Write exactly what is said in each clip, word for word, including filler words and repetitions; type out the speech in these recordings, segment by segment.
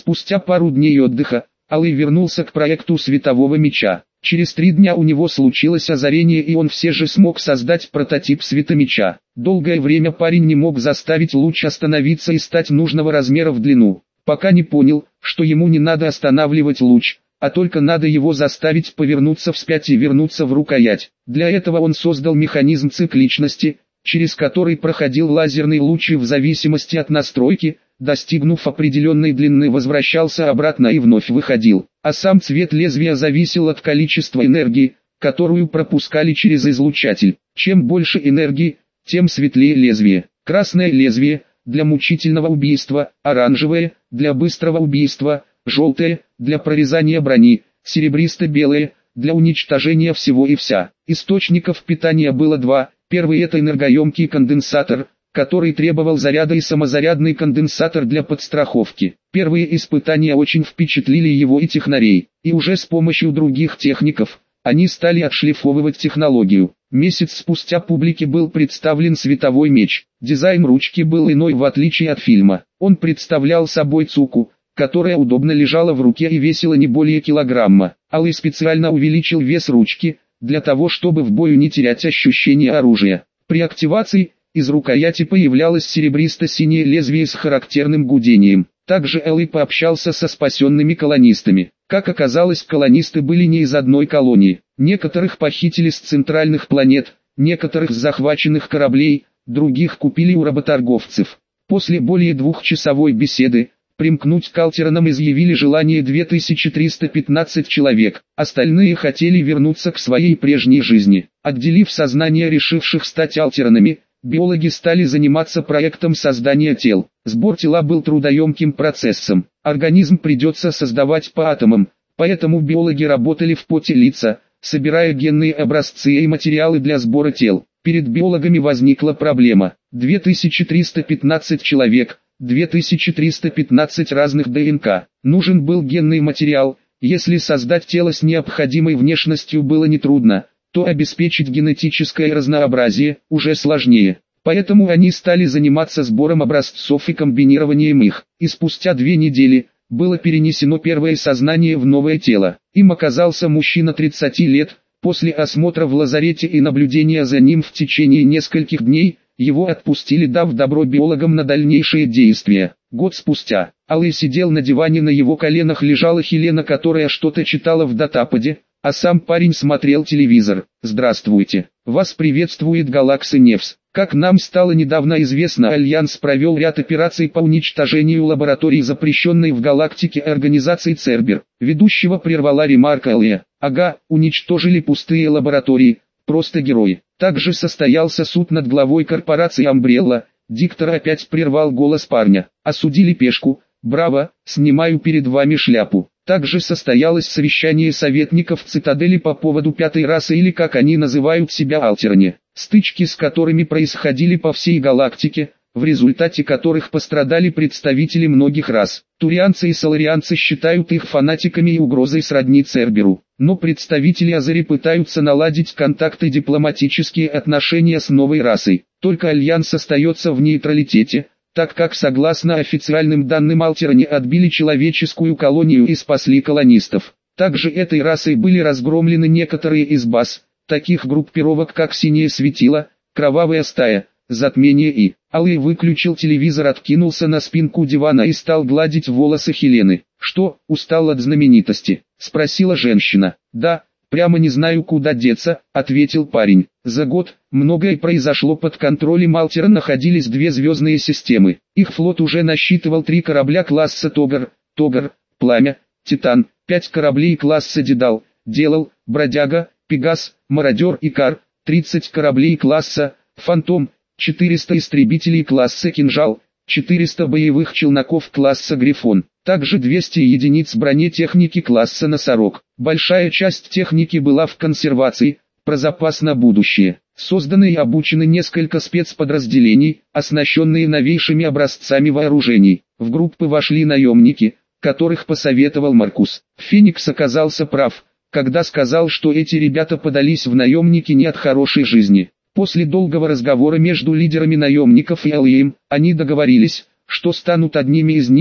Спустя пару дней отдыха, Алый вернулся к проекту Светового меча. Через три дня у него случилось озарение, и он все же смог создать прототип светомеча. Долгое время парень не мог заставить луч остановиться и стать нужного размера в длину, пока не понял, что ему не надо останавливать луч, а только надо его заставить повернуться вспять и вернуться в рукоять. Для этого он создал механизм цикличности, через который проходил лазерный луч и в зависимости от настройки, достигнув определенной длины, возвращался обратно и вновь выходил, а сам цвет лезвия зависел от количества энергии, которую пропускали через излучатель. Чем больше энергии, тем светлее лезвие. Красное лезвие – для мучительного убийства, оранжевое – для быстрого убийства, желтое – для прорезания брони, серебристо-белое – для уничтожения всего и вся. Источников питания было два. Первый – это энергоемкий конденсатор, который требовал заряда, и самозарядный конденсатор для подстраховки. Первые испытания очень впечатлили его и технарей, и уже с помощью других техников они стали отшлифовывать технологию. Месяц спустя публике был представлен световой меч. Дизайн ручки был иной, в отличие от фильма. Он представлял собой цуку, которая удобно лежала в руке и весила не более килограмма. Алый специально увеличил вес ручки, для того чтобы в бою не терять ощущение оружия. При активации из рукояти появлялось серебристо-синее лезвие с характерным гудением. Также Алый пообщался со спасенными колонистами. Как оказалось, колонисты были не из одной колонии. Некоторых похитили с центральных планет, некоторых с захваченных кораблей, других купили у работорговцев. После более двухчасовой беседы, примкнуть к Алтеранам изъявили желание две тысячи триста пятнадцать человек, остальные хотели вернуться к своей прежней жизни. Отделив сознание решивших стать Алтеранами, биологи стали заниматься проектом создания тел. Сбор тела был трудоемким процессом. Организм придется создавать по атомам, поэтому биологи работали в поте лица, собирая генные образцы и материалы для сбора тел. Перед биологами возникла проблема. две тысячи триста пятнадцать человек, две тысячи триста пятнадцать разных ДНК. Нужен был генный материал. Если создать тело с необходимой внешностью было нетрудно, то обеспечить генетическое разнообразие уже сложнее. Поэтому они стали заниматься сбором образцов и комбинированием их. И спустя две недели было перенесено первое сознание в новое тело. Им оказался мужчина тридцати лет. После осмотра в лазарете и наблюдения за ним в течение нескольких дней, его отпустили, дав добро биологам на дальнейшие действия. Год спустя, Алый сидел на диване, на его коленах лежала Хелена, которая что-то читала в датападе, а сам парень смотрел телевизор. «Здравствуйте, вас приветствует Галакса Невс. Как нам стало недавно известно, Альянс провел ряд операций по уничтожению лабораторий, запрещенной в галактике организации Цербер». Ведущего прервала ремарка Алия. «Ага, уничтожили пустые лаборатории, просто герои». Также состоялся суд над главой корпорации Амбрелла. Диктор опять прервал голос парня. «Осудили пешку, браво, снимаю перед вами шляпу». Также состоялось совещание советников Цитадели по поводу пятой расы, или как они называют себя, Алтеране, стычки с которыми происходили по всей галактике, в результате которых пострадали представители многих рас. Турианцы и соларианцы считают их фанатиками и угрозой сродни Церберу, но представители Азари пытаются наладить контакты и дипломатические отношения с новой расой. Только Альянс остается в нейтралитете, так как согласно официальным данным Алтеране отбили человеческую колонию и спасли колонистов. Также этой расой были разгромлены некоторые из баз, таких группировок как Синее Светило, Кровавая Стая, Затмение и... Алый выключил телевизор, откинулся на спинку дивана и стал гладить волосы Хелены. «Что, устал от знаменитости?» — спросила женщина. «Да, прямо не знаю, куда деться», — ответил парень. За год многое произошло. Под контролем Алтера находились две звездные системы. Их флот уже насчитывал три корабля класса Тогар, Тогар, Пламя, Титан, пять кораблей класса Дедал, Делал, Бродяга, Пегас, Мародер и Кар, тридцать кораблей класса Фантом, четыреста истребителей класса Кинжал, четыреста боевых челноков класса Грифон, также двести единиц бронетехники класса Носорог. Большая часть техники была в консервации, про запас на будущее. Созданы и обучены несколько спецподразделений, оснащенные новейшими образцами вооружений. В группы вошли наемники, которых посоветовал Маркус. Феникс оказался прав, когда сказал, что эти ребята подались в наемники не от хорошей жизни. После долгого разговора между лидерами наемников и Алием, они договорились, что станут одними из них,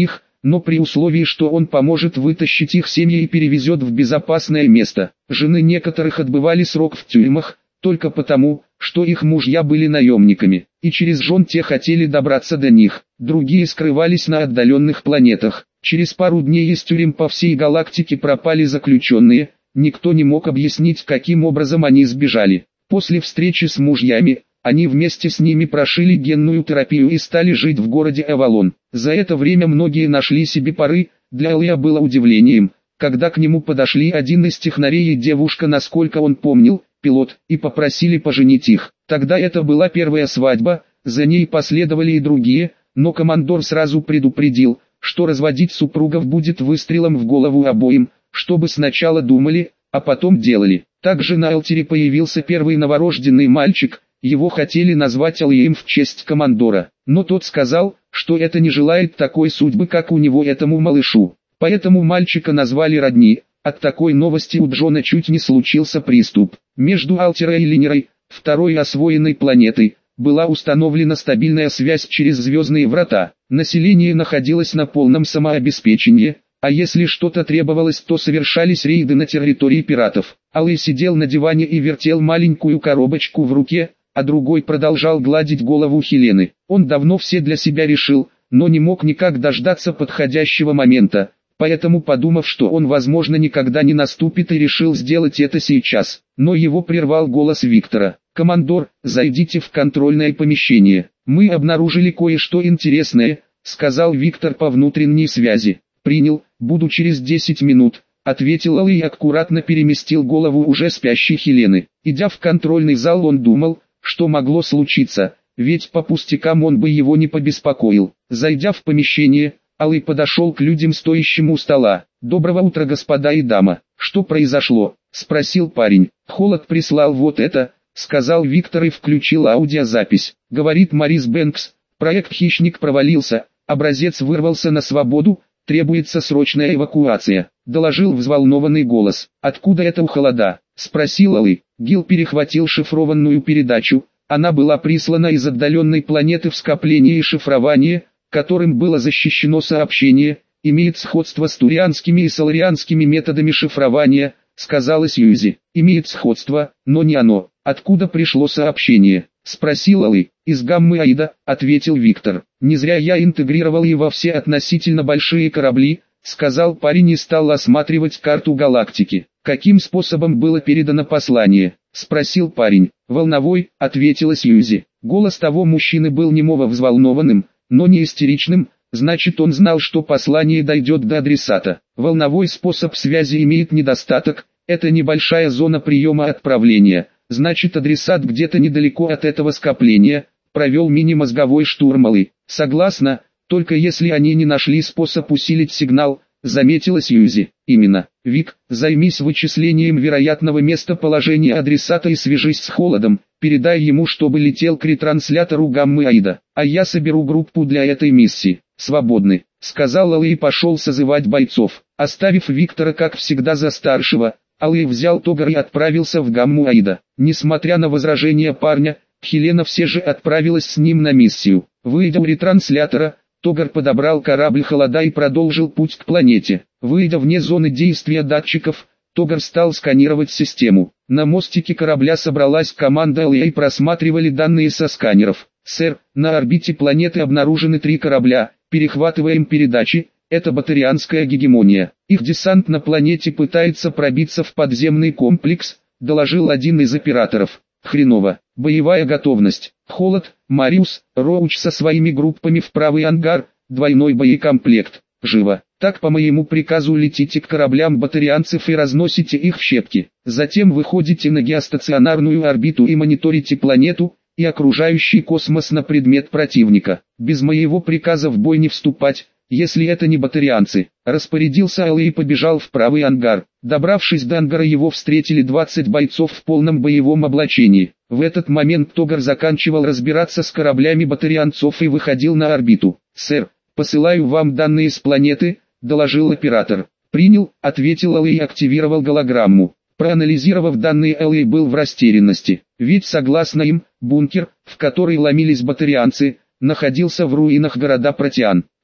но при условии, что он поможет вытащить их семьи и перевезет в безопасное место. Жены некоторых отбывали срок в тюрьмах, только потому, что их мужья были наемниками, и через жен те хотели добраться до них. Другие скрывались на отдаленных планетах. Через пару дней из тюрем по всей галактике пропали заключенные, никто не мог объяснить, каким образом они сбежали. После встречи с мужьями, они вместе с ними прошили генную терапию и стали жить в городе Авалон. За это время многие нашли себе пары. Для Алия было удивлением, когда к нему подошли один из технарей и девушка, насколько он помнил, пилот, и попросили поженить их. Тогда это была первая свадьба, за ней последовали и другие, но командор сразу предупредил, что разводить супругов будет выстрелом в голову обоим, чтобы сначала думали, а потом делали. Также на Алтере появился первый новорожденный мальчик, его хотели назвать Алием в честь командора, но тот сказал, что это не желает такой судьбы, как у него этому малышу. Поэтому мальчика назвали Родни. От такой новости у Джона чуть не случился приступ. Между Алтерой и Линерой, второй освоенной планетой, была установлена стабильная связь через звездные врата. Население находилось на полном самообеспечении, а если что-то требовалось, то совершались рейды на территории пиратов. Алый сидел на диване и вертел маленькую коробочку в руке, а другой продолжал гладить голову Хелены. Он давно все для себя решил, но не мог никак дождаться подходящего момента, поэтому, подумав, что он, возможно, никогда не наступит, и решил сделать это сейчас. Но его прервал голос Виктора. «Командор, зайдите в контрольное помещение. Мы обнаружили кое-что интересное», — сказал Виктор по внутренней связи. «Принял, буду через десять минут», — ответил Алый и аккуратно переместил голову уже спящей Хелены. Идя в контрольный зал, он думал, что могло случиться, ведь по пустякам он бы его не побеспокоил. Зайдя в помещение, Алый подошел к людям, стоящим у стола. «Доброго утра, господа и дама. Что произошло?» — спросил парень. «Холод прислал вот это», — сказал Виктор и включил аудиозапись. Говорит Морис Бэнкс, проект «Хищник» провалился, образец вырвался на свободу, требуется срочная эвакуация, доложил взволнованный голос. «Откуда это у холода?» — спросил Алый. Гил перехватил шифрованную передачу, она была прислана из отдаленной планеты в скопление и шифрование, которым было защищено сообщение, имеет сходство с турианскими и соларианскими методами шифрования, сказала Сьюзи. «Имеет сходство, но не оно. Откуда пришло сообщение?» — спросил Алый. «Из гаммы Аида», — ответил Виктор. «Не зря я интегрировал его во все относительно большие корабли», — сказал парень и стал осматривать карту галактики. «Каким способом было передано послание?» — спросил парень. «Волновой», — ответила Сьюзи. Голос того мужчины был немного взволнованным, но не истеричным, значит, он знал, что послание дойдет до адресата. Волновой способ связи имеет недостаток, это небольшая зона приема отправления, значит, адресат где-то недалеко от этого скопления, провел мини-мозговой штурм Алый. «Согласна, только если они не нашли способ усилить сигнал», заметила Сьюзи. «Именно. Вик, займись вычислением вероятного местоположения адресата и свяжись с Холодом, передай ему, чтобы летел к ретранслятору гаммы Аида, а я соберу группу для этой миссии». «Свободны», — сказал Алый и пошел созывать бойцов. Оставив Виктора, как всегда, за старшего, Алый взял Тогар и отправился в гамму Аида. Несмотря на возражения парня, Хелена все же отправилась с ним на миссию. Выйдя у ретранслятора, Тогар подобрал корабль холода и продолжил путь к планете. Выйдя вне зоны действия датчиков, Тогар стал сканировать систему. На мостике корабля собралась команда Алия и просматривали данные со сканеров. «Сэр, на орбите планеты обнаружены три корабля, перехватываем передачи, это батарианская гегемония. Их десант на планете пытается пробиться в подземный комплекс», доложил один из операторов. «Хреново. Боевая готовность. Холод, Мариус, Роуч со своими группами в правый ангар, двойной боекомплект. Живо. Так по моему приказу летите к кораблям батарианцев и разносите их в щепки. Затем выходите на геостационарную орбиту и мониторите планету и окружающий космос на предмет противника. Без моего приказа в бой не вступать, если это не батарианцы». Распорядился Алый и побежал в правый ангар. Добравшись до ангара, его встретили двадцать бойцов в полном боевом облачении. В этот момент Тогар заканчивал разбираться с кораблями батарианцов и выходил на орбиту. «Сэр, посылаю вам данные с планеты», — доложил оператор. «Принял», — ответил Алый и активировал голограмму. Проанализировав данные, Алый был в растерянности, ведь согласно им, бункер, в который ломились батарианцы, находился в руинах города Протеан.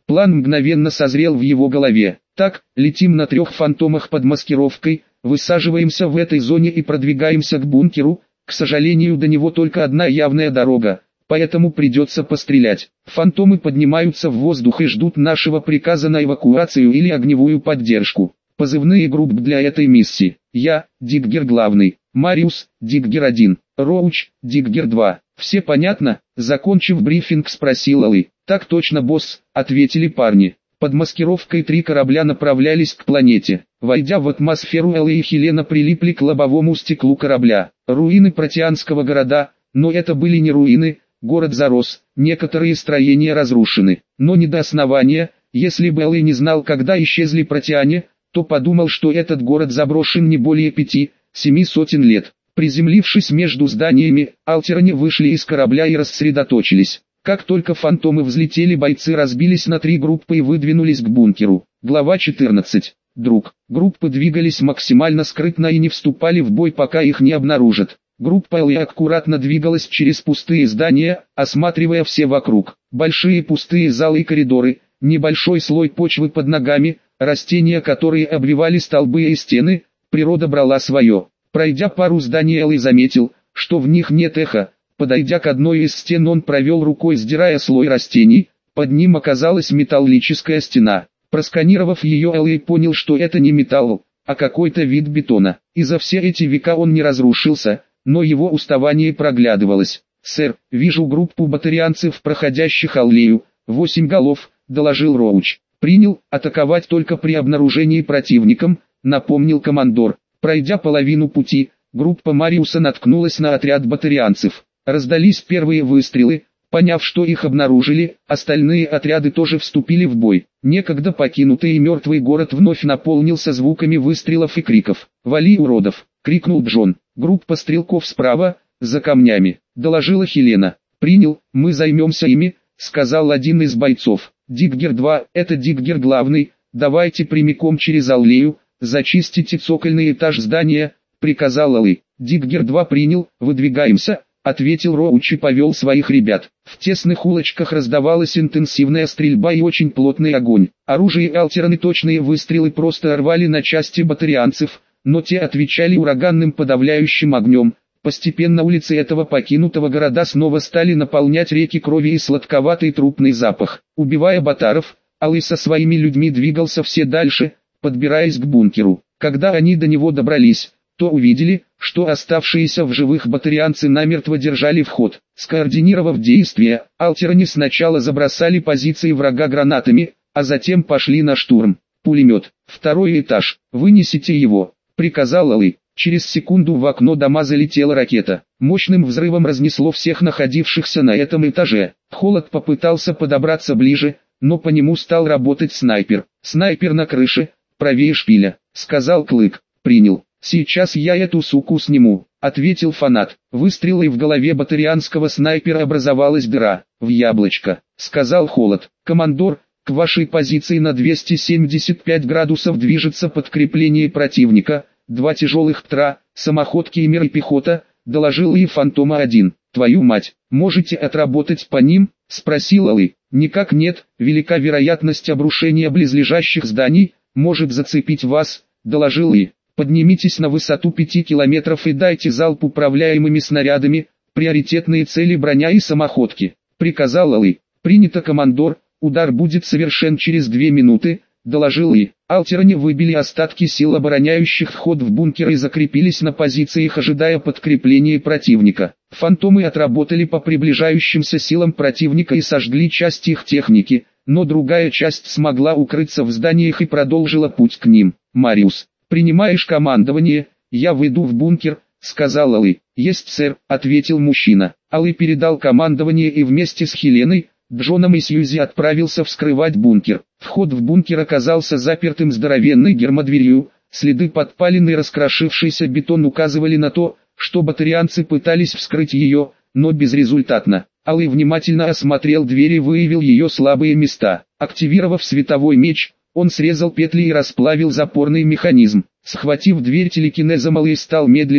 План мгновенно созрел в его голове. Так, летим на трех фантомах под маскировкой, высаживаемся в этой зоне и продвигаемся к бункеру. К сожалению, до него только одна явная дорога, поэтому придется пострелять. Фантомы поднимаются в воздух и ждут нашего приказа на эвакуацию или огневую поддержку. Позывные групп для этой миссии. Я, Диггер главный, Мариус, Диггер один, Роуч, Диггер два. Все понятно? Закончив брифинг, спросил Алый. Так точно, босс, ответили парни. Под маскировкой три корабля направлялись к планете. Войдя в атмосферу, Алый и Хелена прилипли к лобовому стеклу корабля. Руины протеанского города, но это были не руины, город зарос, некоторые строения разрушены, но не до основания. Если бы Алый не знал, когда исчезли протеане, то подумал, что этот город заброшен не более пяти-семи сотен лет. Приземлившись между зданиями, альтеране вышли из корабля и рассредоточились. Как только фантомы взлетели, бойцы разбились на три группы и выдвинулись к бункеру. Глава четырнадцать. Друг. Группы двигались максимально скрытно и не вступали в бой, пока их не обнаружат. Группа Л аккуратно двигалась через пустые здания, осматривая все вокруг. Большие пустые залы и коридоры, небольшой слой почвы под ногами, растения, которые обвивали столбы и стены, природа брала свое. Пройдя пару зданий, Л заметил, что в них нет эха. Подойдя к одной из стен, он провел рукой, сдирая слой растений, под ним оказалась металлическая стена. Просканировав ее, Л понял, что это не металл, а какой-то вид бетона. И за все эти века он не разрушился, но его уставание проглядывалось. «Сэр, вижу группу батарианцев, проходящих аллею, восемь голов», — доложил Роуч. «Принял, атаковать только при обнаружении противником», — напомнил командор. Пройдя половину пути, группа Мариуса наткнулась на отряд батарианцев. Раздались первые выстрелы. Поняв, что их обнаружили, остальные отряды тоже вступили в бой. Некогда покинутый и мертвый город вновь наполнился звуками выстрелов и криков. «Вали, уродов!» — крикнул Джон. «Группа стрелков справа, за камнями», — доложила Хелена. «Принял, мы займемся ими», — сказал один из бойцов. «Диггер два, это Диггер главный, давайте прямиком через аллею, зачистите цокольный этаж здания», — приказал Алый. «Диггер два принял, выдвигаемся», — ответил Роуч и повел своих ребят. В тесных улочках раздавалась интенсивная стрельба и очень плотный огонь. Оружие альтераны, точные выстрелы просто рвали на части батарианцев, но те отвечали ураганным подавляющим огнем. Постепенно улицы этого покинутого города снова стали наполнять реки крови и сладковатый трупный запах. Убивая батаров, Алый со своими людьми двигался все дальше, подбираясь к бункеру. Когда они до него добрались, то увидели, что оставшиеся в живых батарианцы намертво держали вход. Скоординировав действия, альтеране сначала забросали позиции врага гранатами, а затем пошли на штурм. «Пулемет, второй этаж, вынесите его», — приказал Алый. Через секунду в окно дома залетела ракета. Мощным взрывом разнесло всех находившихся на этом этаже. Холод попытался подобраться ближе, но по нему стал работать снайпер. «Снайпер на крыше, правее шпиля», — сказал Клык. «Принял. Сейчас я эту суку сниму», — ответил Фанат. Выстрелой в голове батарианского снайпера образовалась дыра. «В яблочко», — сказал Холод. «Командор, к вашей позиции на двести семьдесят пять градусов движется подкрепление противника, два тяжелых ПТРа, самоходки и меры пехота», — доложил и Фантома один. «Твою мать, можете отработать по ним?» — спросил Алый. «Никак нет, велика вероятность обрушения близлежащих зданий, может зацепить вас», — доложил И. «Поднимитесь на высоту пяти километров и дайте залп управляемыми снарядами, приоритетные цели броня и самоходки», — приказал Алый. «Принято, командор, удар будет совершен через две минуты», — доложил И. Альтеране выбили остатки сил, обороняющих вход в бункер, и закрепились на позициях, ожидая подкрепления противника. Фантомы отработали по приближающимся силам противника и сожгли часть их техники, но другая часть смогла укрыться в зданиях и продолжила путь к ним. «Мариус, принимаешь командование, я выйду в бункер», — сказал Алый. «Есть, сэр», — ответил мужчина. Алый передал командование и вместе с Хеленой, Джоном и Сьюзи отправился вскрывать бункер. Вход в бункер оказался запертым здоровенной гермодверью, следы подпаленный раскрошившийся бетон указывали на то, что батарианцы пытались вскрыть ее, но безрезультатно. Алый внимательно осмотрел дверь и выявил ее слабые места. Активировав световой меч, он срезал петли и расплавил запорный механизм. Схватив дверь телекинезом, Алый стал медленно,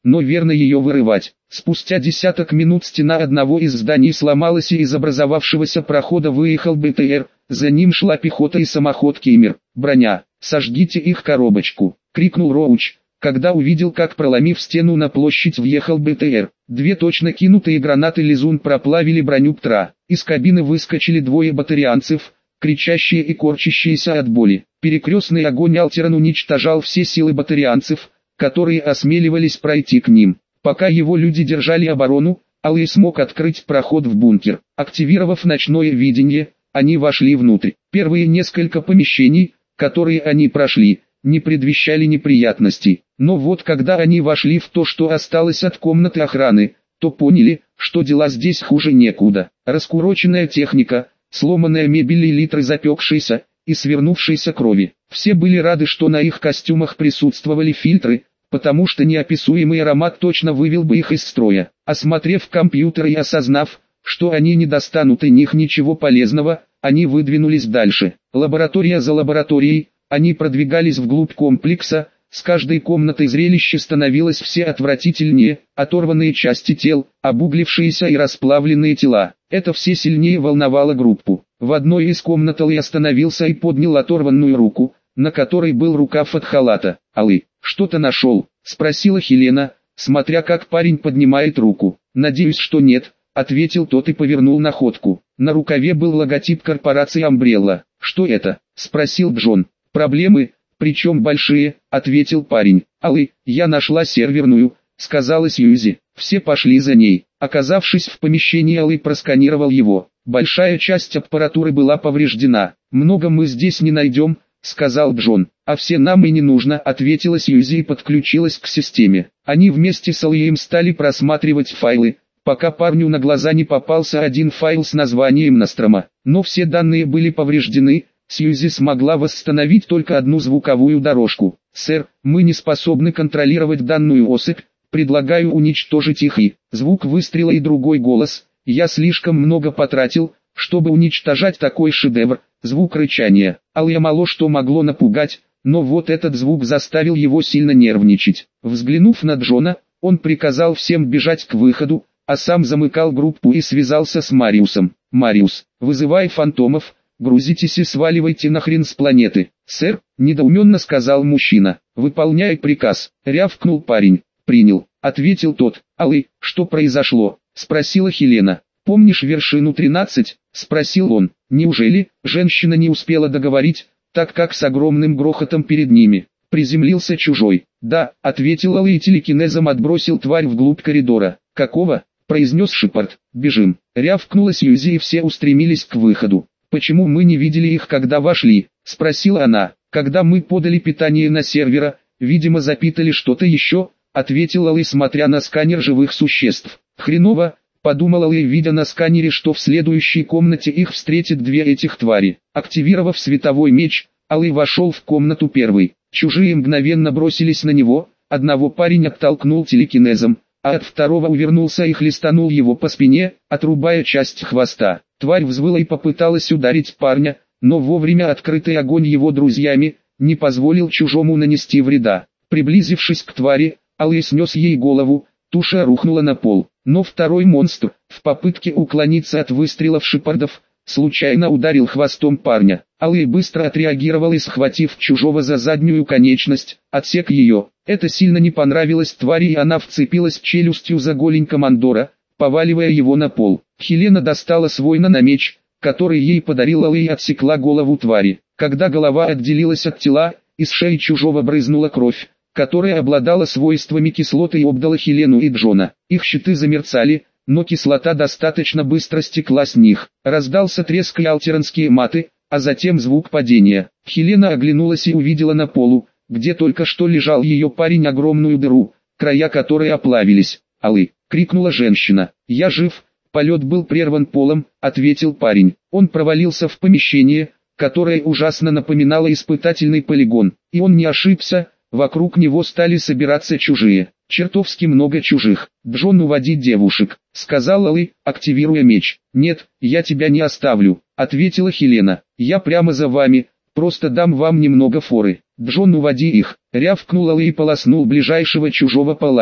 но верно ее вырывать. Спустя десяток минут стена одного из зданий сломалась, и из образовавшегося прохода выехал БТР, за ним шла пехота и самоход Кемер. «Броня, сожгите их коробочку!» — крикнул Роуч, когда увидел, как, проломив стену, на площадь въехал БТР. Две точно кинутые гранаты Лизун проплавили броню Птра. Из кабины выскочили двое батарианцев, кричащие и корчащиеся от боли. Перекрестный огонь Алтеран уничтожал все силы батарианцев, которые осмеливались пройти к ним. Пока его люди держали оборону, Алый смог открыть проход в бункер. Активировав ночное видение, они вошли внутрь. Первые несколько помещений, которые они прошли, не предвещали неприятностей. Но вот когда они вошли в то, что осталось от комнаты охраны, то поняли, что дела здесь хуже некуда. Раскуроченная техника, сломанная мебель и литры запекшейся и свернувшейся крови. Все были рады, что на их костюмах присутствовали фильтры, потому что неописуемый аромат точно вывел бы их из строя. Осмотрев компьютер и осознав, что они не достанут из них ничего полезного, они выдвинулись дальше. Лаборатория за лабораторией, они продвигались вглубь комплекса. С каждой комнатой зрелище становилось все отвратительнее: оторванные части тел, обуглившиеся и расплавленные тела. Это все сильнее волновало группу. В одной из комнат Алый остановился и поднял оторванную руку, на которой был рукав от халата. «Алый, что-то нашел?» — спросила Хелена, смотря как парень поднимает руку. «Надеюсь, что нет», — ответил тот и повернул находку. На рукаве был логотип корпорации Umbrella. «Что это?» — спросил Джон. «Проблемы, причем большие», — ответил парень. «Алый, я нашла серверную», — сказала Сьюзи. Все пошли за ней. Оказавшись в помещении, Алый просканировал его. Большая часть аппаратуры была повреждена. «Много мы здесь не найдем», — сказал Джон. «А все нам и не нужно», — ответила Сьюзи и подключилась к системе. Они вместе с Алыем стали просматривать файлы, пока парню на глаза не попался один файл с названием Нострома. Но все данные были повреждены. Сьюзи смогла восстановить только одну звуковую дорожку. «Сэр, мы не способны контролировать данную особь, предлагаю уничтожить их». И звук выстрела и другой голос. «Я слишком много потратил, чтобы уничтожать такой шедевр». Звук рычания. Алая мало что могло напугать, но вот этот звук заставил его сильно нервничать. Взглянув на Джона, он приказал всем бежать к выходу, а сам замыкал группу и связался с Мариусом. «Мариус, вызывай фантомов, грузитесь и сваливайте нахрен с планеты». «Сэр», — недоуменно сказал мужчина. «Выполняй приказ», — рявкнул парень. «Принял», — ответил тот. «Алый, что произошло?» — спросила Хелена. «Помнишь вершину тринадцать?» — спросил он. «Неужели?» Женщина не успела договорить, так как с огромным грохотом перед ними приземлился чужой. «Да», — ответил Алый и телекинезом отбросил тварь вглубь коридора. «Какого?» — произнес Шепард. «Бежим», — рявкнула Сьюзи, и все устремились к выходу. «Почему мы не видели их, когда вошли?» — спросила она. «Когда мы подали питание на сервера, видимо запитали что-то еще», — ответил Алый, смотря на сканер живых существ. «Хреново», — подумал Алый, видя на сканере, что в следующей комнате их встретят две этих твари. Активировав световой меч, Алый вошел в комнату первый. Чужие мгновенно бросились на него, одного парень оттолкнул телекинезом, а от второго увернулся и хлестанул его по спине, отрубая часть хвоста. Тварь взвыла и попыталась ударить парня, но вовремя открытый огонь его друзьями не позволил чужому нанести вреда. Приблизившись к твари, Алый снес ей голову, туша рухнула на пол. Но второй монстр, в попытке уклониться от выстрелов Шепардов, случайно ударил хвостом парня. Алый быстро отреагировал и, схватив чужого за заднюю конечность, отсек ее. Это сильно не понравилось твари, и она вцепилась челюстью за голень командора, поваливая его на пол. Хелена достала свой наномеч, который ей подарил Алый, и отсекла голову твари. Когда голова отделилась от тела, из шеи чужого брызнула кровь, которая обладала свойствами кислоты и обдала Хелену и Джона. Их щиты замерцали, но кислота достаточно быстро стекла с них. Раздался треск и алтеранские маты, а затем звук падения. Хелена оглянулась и увидела на полу, где только что лежал ее парень, огромную дыру, края которой оплавились. «Алый!» — крикнула женщина. «Я жив!» «Полет был прерван полом», — ответил парень. Он провалился в помещение, которое ужасно напоминало испытательный полигон. И он не ошибся, вокруг него стали собираться чужие. «Чертовски много чужих. Джон, уводи девушек», — сказал Алый, активируя меч. «Нет, я тебя не оставлю», — ответила Хелена. «Я прямо за вами, просто дам вам немного форы». «Джон, уводи их», — рявкнул Алый и полоснул ближайшего чужого по лапе.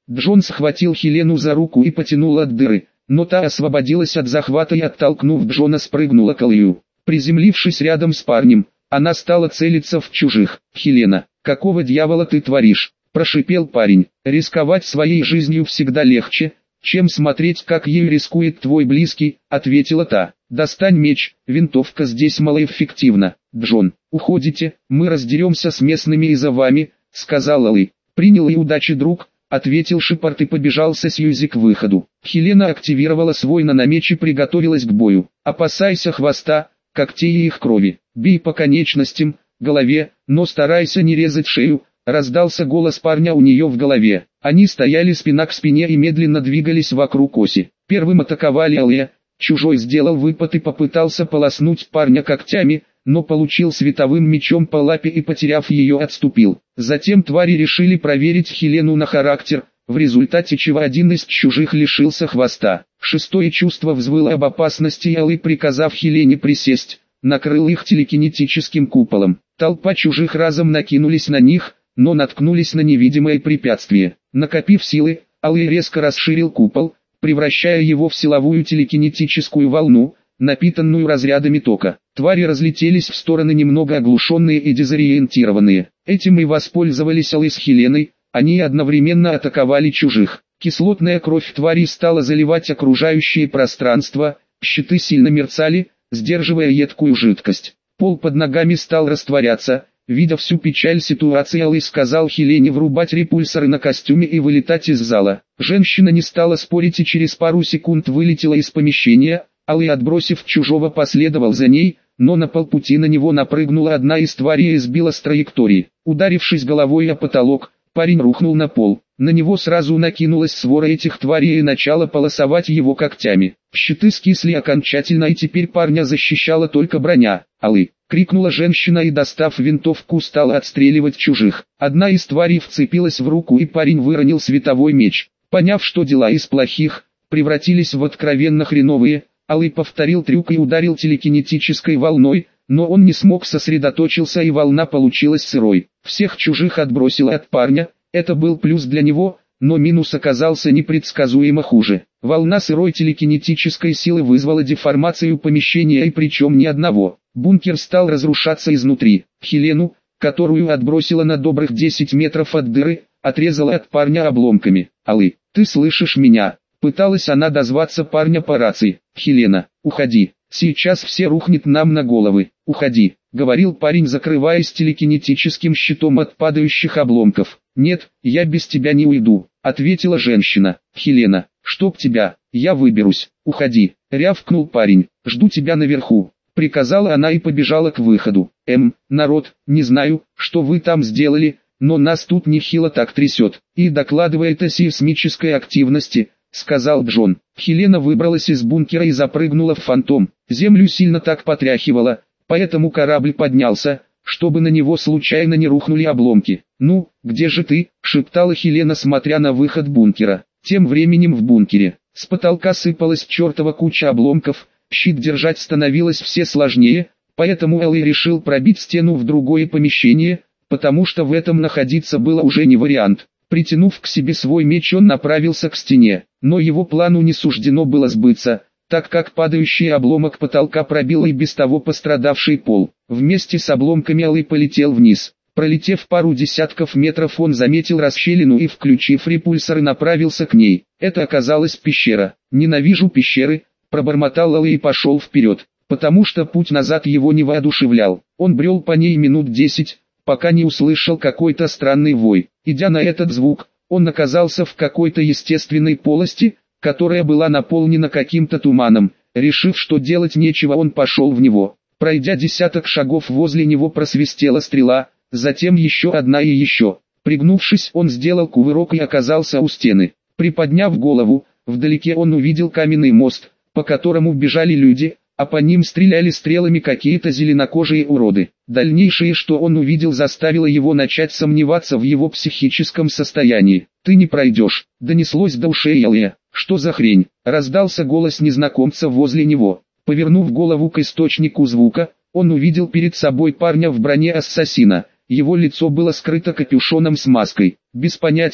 Джон схватил Хелену за руку и потянул от дыры, но та освободилась от захвата и, оттолкнув Джона, спрыгнула к Алию. Приземлившись рядом с парнем, она стала целиться в чужих. «Хелена, какого дьявола ты творишь?» – прошипел парень. «Рисковать своей жизнью всегда легче, чем смотреть, как ею рискует твой близкий», – ответила та. «Достань меч, винтовка здесь малоэффективна. Джон, уходите, мы раздеремся с местными и за вами», – сказал Алый. «Принял и удачи, друг», – ответил Шепард и побежал со Сьюзи к выходу. Хелена активировала свой наномеч и приготовилась к бою. «Опасайся хвоста, когтей и их крови. Бей по конечностям, голове, но старайся не резать шею», — раздался голос парня у нее в голове. Они стояли спина к спине и медленно двигались вокруг оси. Первым атаковали Алия. Чужой сделал выпад и попытался полоснуть парня когтями, но получил световым мечом по лапе и, потеряв ее, отступил. Затем твари решили проверить Хелену на характер, в результате чего один из чужих лишился хвоста. Шестое чувство взвыло об опасности, и Алый, приказав Хелене присесть, накрыл их телекинетическим куполом. Толпа чужих разом накинулись на них, но наткнулись на невидимое препятствие. Накопив силы, Алый резко расширил купол, превращая его в силовую телекинетическую волну, напитанную разрядами тока. Твари разлетелись в стороны, немного оглушенные и дезориентированные. Этим и воспользовались Алый с Хеленой, они одновременно атаковали чужих. Кислотная кровь тварей стала заливать окружающее пространство, щиты сильно мерцали, сдерживая едкую жидкость. Пол под ногами стал растворяться. Видя всю печаль ситуации, Алый сказал Хелене врубать репульсоры на костюме и вылетать из зала. Женщина не стала спорить и через пару секунд вылетела из помещения. Алый, отбросив чужого, последовал за ней, но на полпути на него напрыгнула одна из тварей и сбила с траектории. Ударившись головой о потолок, парень рухнул на пол. На него сразу накинулась свора этих тварей и начала полосовать его когтями. Щиты скисли окончательно, и теперь парня защищала только броня. «Алый!» — крикнула женщина и, достав винтовку, стала отстреливать чужих. Одна из тварей вцепилась в руку, и парень выронил световой меч. Поняв, что дела из плохих превратились в откровенно хреновые, Алый повторил трюк и ударил телекинетической волной, но он не смог, сосредоточился, и волна получилась сырой. Всех чужих отбросило от парня. Это был плюс для него, но минус оказался непредсказуемо хуже. Волна сырой телекинетической силы вызвала деформацию помещения, и причем ни одного. Бункер стал разрушаться изнутри. Хелену, которую отбросило на добрых десять метров от дыры, отрезала от парня обломками. «Алый, ты слышишь меня?» Пыталась она дозваться парня по рации. «Хелена, уходи, сейчас все рухнет нам на головы. Уходи», — говорил парень, закрываясь телекинетическим щитом от падающих обломков. «Нет, я без тебя не уйду», — ответила женщина. «Хелена, чтоб тебя, я выберусь, уходи», — рявкнул парень. «Жду тебя наверху», — приказала она и побежала к выходу. «Эм, народ, не знаю, что вы там сделали, но нас тут нехило так трясет, и докладывает о сейсмической активности», — сказал Джон. Хелена выбралась из бункера и запрыгнула в фантом. Землю сильно так потряхивало, поэтому корабль поднялся, чтобы на него случайно не рухнули обломки. «Ну, где же ты?» — шептала Хелена, смотря на выход бункера. Тем временем в бункере с потолка сыпалась чертова куча обломков, щит держать становилось все сложнее, поэтому Алый решил пробить стену в другое помещение, потому что в этом находиться было уже не вариант. Притянув к себе свой меч, он направился к стене, но его плану не суждено было сбыться, так как падающий обломок потолка пробил и без того пострадавший пол. Вместе с обломками Алый полетел вниз. Пролетев пару десятков метров, он заметил расщелину и, включив репульсоры, направился к ней. Это оказалась пещера. «Ненавижу пещеры», — пробормотал Алый и пошел вперед, потому что путь назад его не воодушевлял. Он брел по ней минут десять, пока не услышал какой-то странный вой. Идя на этот звук, он оказался в какой-то естественной полости, которая была наполнена каким-то туманом. Решив, что делать нечего, он пошел в него. Пройдя десяток шагов, возле него просвистела стрела, затем еще одна и еще. Пригнувшись, он сделал кувырок и оказался у стены. Приподняв голову, вдалеке он увидел каменный мост, по которому бежали люди, а по ним стреляли стрелами какие-то зеленокожие уроды. Дальнейшее, что он увидел, заставило его начать сомневаться в его психическом состоянии. «Ты не пройдешь», — донеслось до ушей Алия. «Что за хрень?» — раздался голос незнакомца возле него. Повернув голову к источнику звука, он увидел перед собой парня в броне ассасина. Его лицо было скрыто капюшоном с маской. «Без понятия», —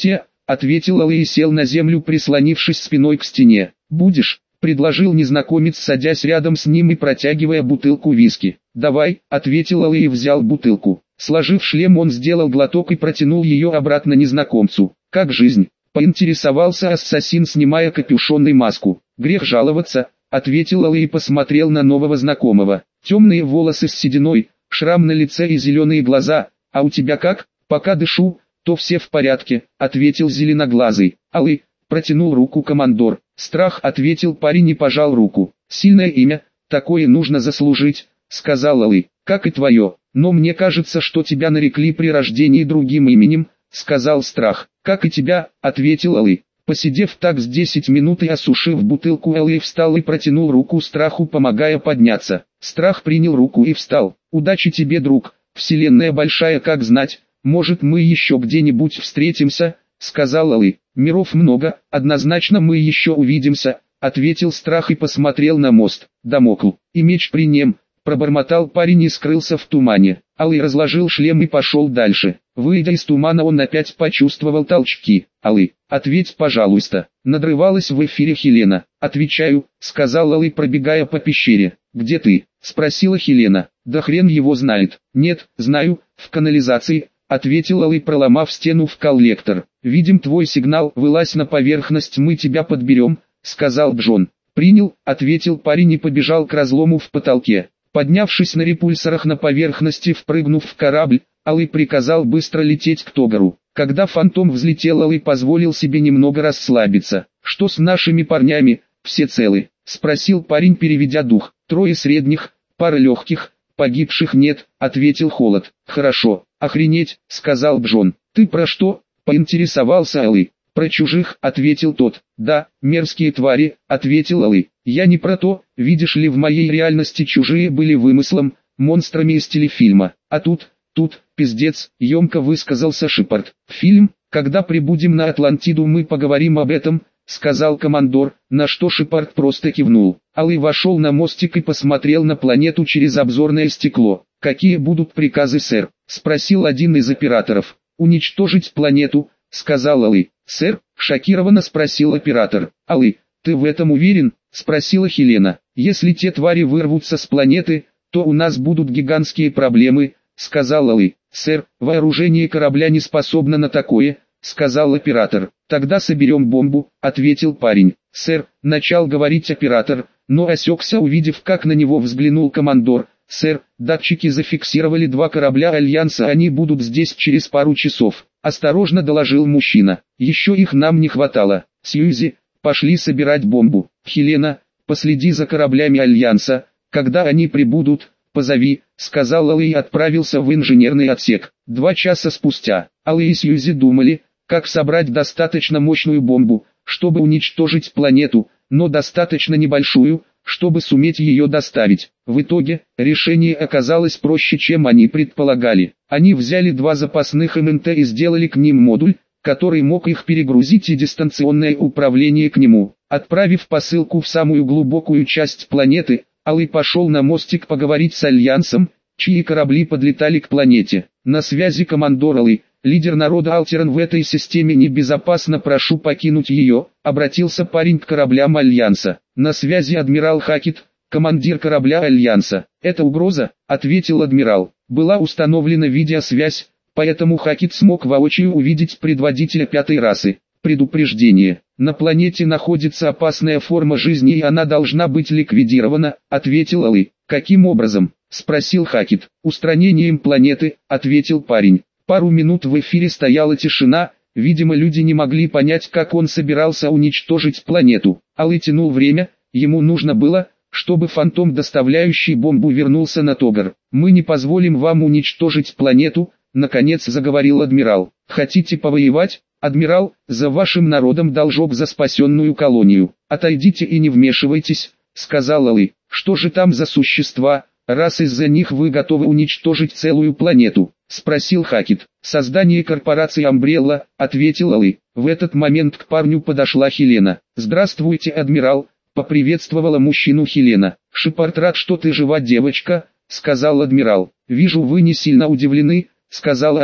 ответил Алый и сел на землю, прислонившись спиной к стене. «Будешь?» — предложил незнакомец, садясь рядом с ним и протягивая бутылку виски. «Давай», — ответил Алый и взял бутылку. Сложив шлем, он сделал глоток и протянул ее обратно незнакомцу. «Как жизнь?» — поинтересовался ассасин, снимая капюшон и маску. «Грех жаловаться», — ответил Алый и посмотрел на нового знакомого. «Темные волосы с сединой, шрам на лице и зеленые глаза. А у тебя как?» «Пока дышу, то все в порядке», — ответил зеленоглазый. «Алый», — протянул руку командор. «Страх», — ответил парень и пожал руку. «Сильное имя, такое нужно заслужить», — сказал Алый. «Как и твое, но мне кажется, что тебя нарекли при рождении другим именем», — сказал Страх. «Как и тебя», — ответил Алый. Посидев так с десять минут и осушив бутылку, Алый встал и протянул руку Страху, помогая подняться. Страх принял руку и встал. «Удачи тебе, друг, вселенная большая, как знать, может мы еще где-нибудь встретимся», — сказал Алый. «Миров много, однозначно мы еще увидимся», — ответил Страх и посмотрел на мост. «Дамокл, и меч при нем», — пробормотал парень и скрылся в тумане. Алый разложил шлем и пошел дальше. Выйдя из тумана, он опять почувствовал толчки. «Алый, ответь, пожалуйста», — надрывалась в эфире Хелена. «Отвечаю», — сказал Алый, пробегая по пещере. «Где ты?» — спросила Хелена. «Да хрен его знает». «Нет, знаю, в канализации», — ответил Алый, проломав стену в коллектор. «Видим твой сигнал, вылазь на поверхность, мы тебя подберем», — сказал Джон. «Принял», — ответил парень и побежал к разлому в потолке. Поднявшись на репульсорах на поверхности, впрыгнув в корабль, Алый приказал быстро лететь к Тогару. Когда фантом взлетел, Алый позволил себе немного расслабиться. «Что с нашими парнями, все целы?» — спросил парень, переведя дух. «Трое средних, пара легких, погибших нет», — ответил Холод. «Хорошо, охренеть», — сказал Джон. «Ты про что?» — поинтересовался Алый. «Про чужих», — ответил тот. «Да, мерзкие твари», — ответил Алый. «Я не про то, видишь ли, в моей реальности чужие были вымыслом, монстрами из телефильма. А тут, тут, пиздец», — емко высказался Шепард. «Фильм, когда прибудем на Атлантиду, мы поговорим об этом», — сказал командор, на что Шепард просто кивнул. Алый вошел на мостик и посмотрел на планету через обзорное стекло. «Какие будут приказы, сэр?» — спросил один из операторов. «Уничтожить планету», — сказал Алый. «Сэр?» — шокированно спросил оператор. «Алый, ты в этом уверен?» — спросила Хелена. «Если те твари вырвутся с планеты, то у нас будут гигантские проблемы», — сказал Алый. «Сэр, вооружение корабля не способно на такое», — сказал оператор. «Тогда соберем бомбу», — ответил парень. «Сэр», — начал говорить оператор, но осекся, увидев, как на него взглянул командор. «Сэр, датчики зафиксировали два корабля Альянса, они будут здесь через пару часов», — осторожно доложил мужчина. «Еще их нам не хватало. Сьюзи, пошли собирать бомбу. Хелена, последи за кораблями Альянса, когда они прибудут, позови», — сказал Алый и отправился в инженерный отсек. Два часа спустя, Алый и Сьюзи думали, как собрать достаточно мощную бомбу, чтобы уничтожить планету, но достаточно небольшую, чтобы суметь ее доставить. В итоге, решение оказалось проще, чем они предполагали. Они взяли два запасных эм эн тэ и сделали к ним модуль, который мог их перегрузить, и дистанционное управление к нему. Отправив посылку в самую глубокую часть планеты, Алый пошел на мостик поговорить с Альянсом, чьи корабли подлетали к планете. «На связи командор Алый, лидер народа Алтеран, в этой системе небезопасно, прошу покинуть ее», — обратился парень к кораблям Альянса. «На связи адмирал Хакет, командир корабля Альянса». «Это угроза?» — ответил адмирал. «Была установлена видеосвязь, поэтому Хакет смог воочию увидеть предводителя пятой расы. Предупреждение. На планете находится опасная форма жизни, и она должна быть ликвидирована», — ответил Алый. «Каким образом?» — спросил Хакет. «Устранением планеты», — ответил парень. Пару минут в эфире стояла тишина, видимо, люди не могли понять, как он собирался уничтожить планету. Алый тянул время, ему нужно было, чтобы фантом, доставляющий бомбу, вернулся на Тогар. «Мы не позволим вам уничтожить планету», — наконец заговорил адмирал. «Хотите повоевать, адмирал? За вашим народом должок за спасенную колонию. Отойдите и не вмешивайтесь», — сказал Алый. «Что же там за существа, раз из-за них вы готовы уничтожить целую планету?» — спросил Хакет. «Создание корпорации Амбрелла», — ответил Алый. В этот момент к парню подошла Хелена. «Здравствуйте, адмирал», — поприветствовала мужчину Хелена. «Шепард рад, что ты жива, девочка», — сказал адмирал. «Вижу, вы не сильно удивлены», — сказала она.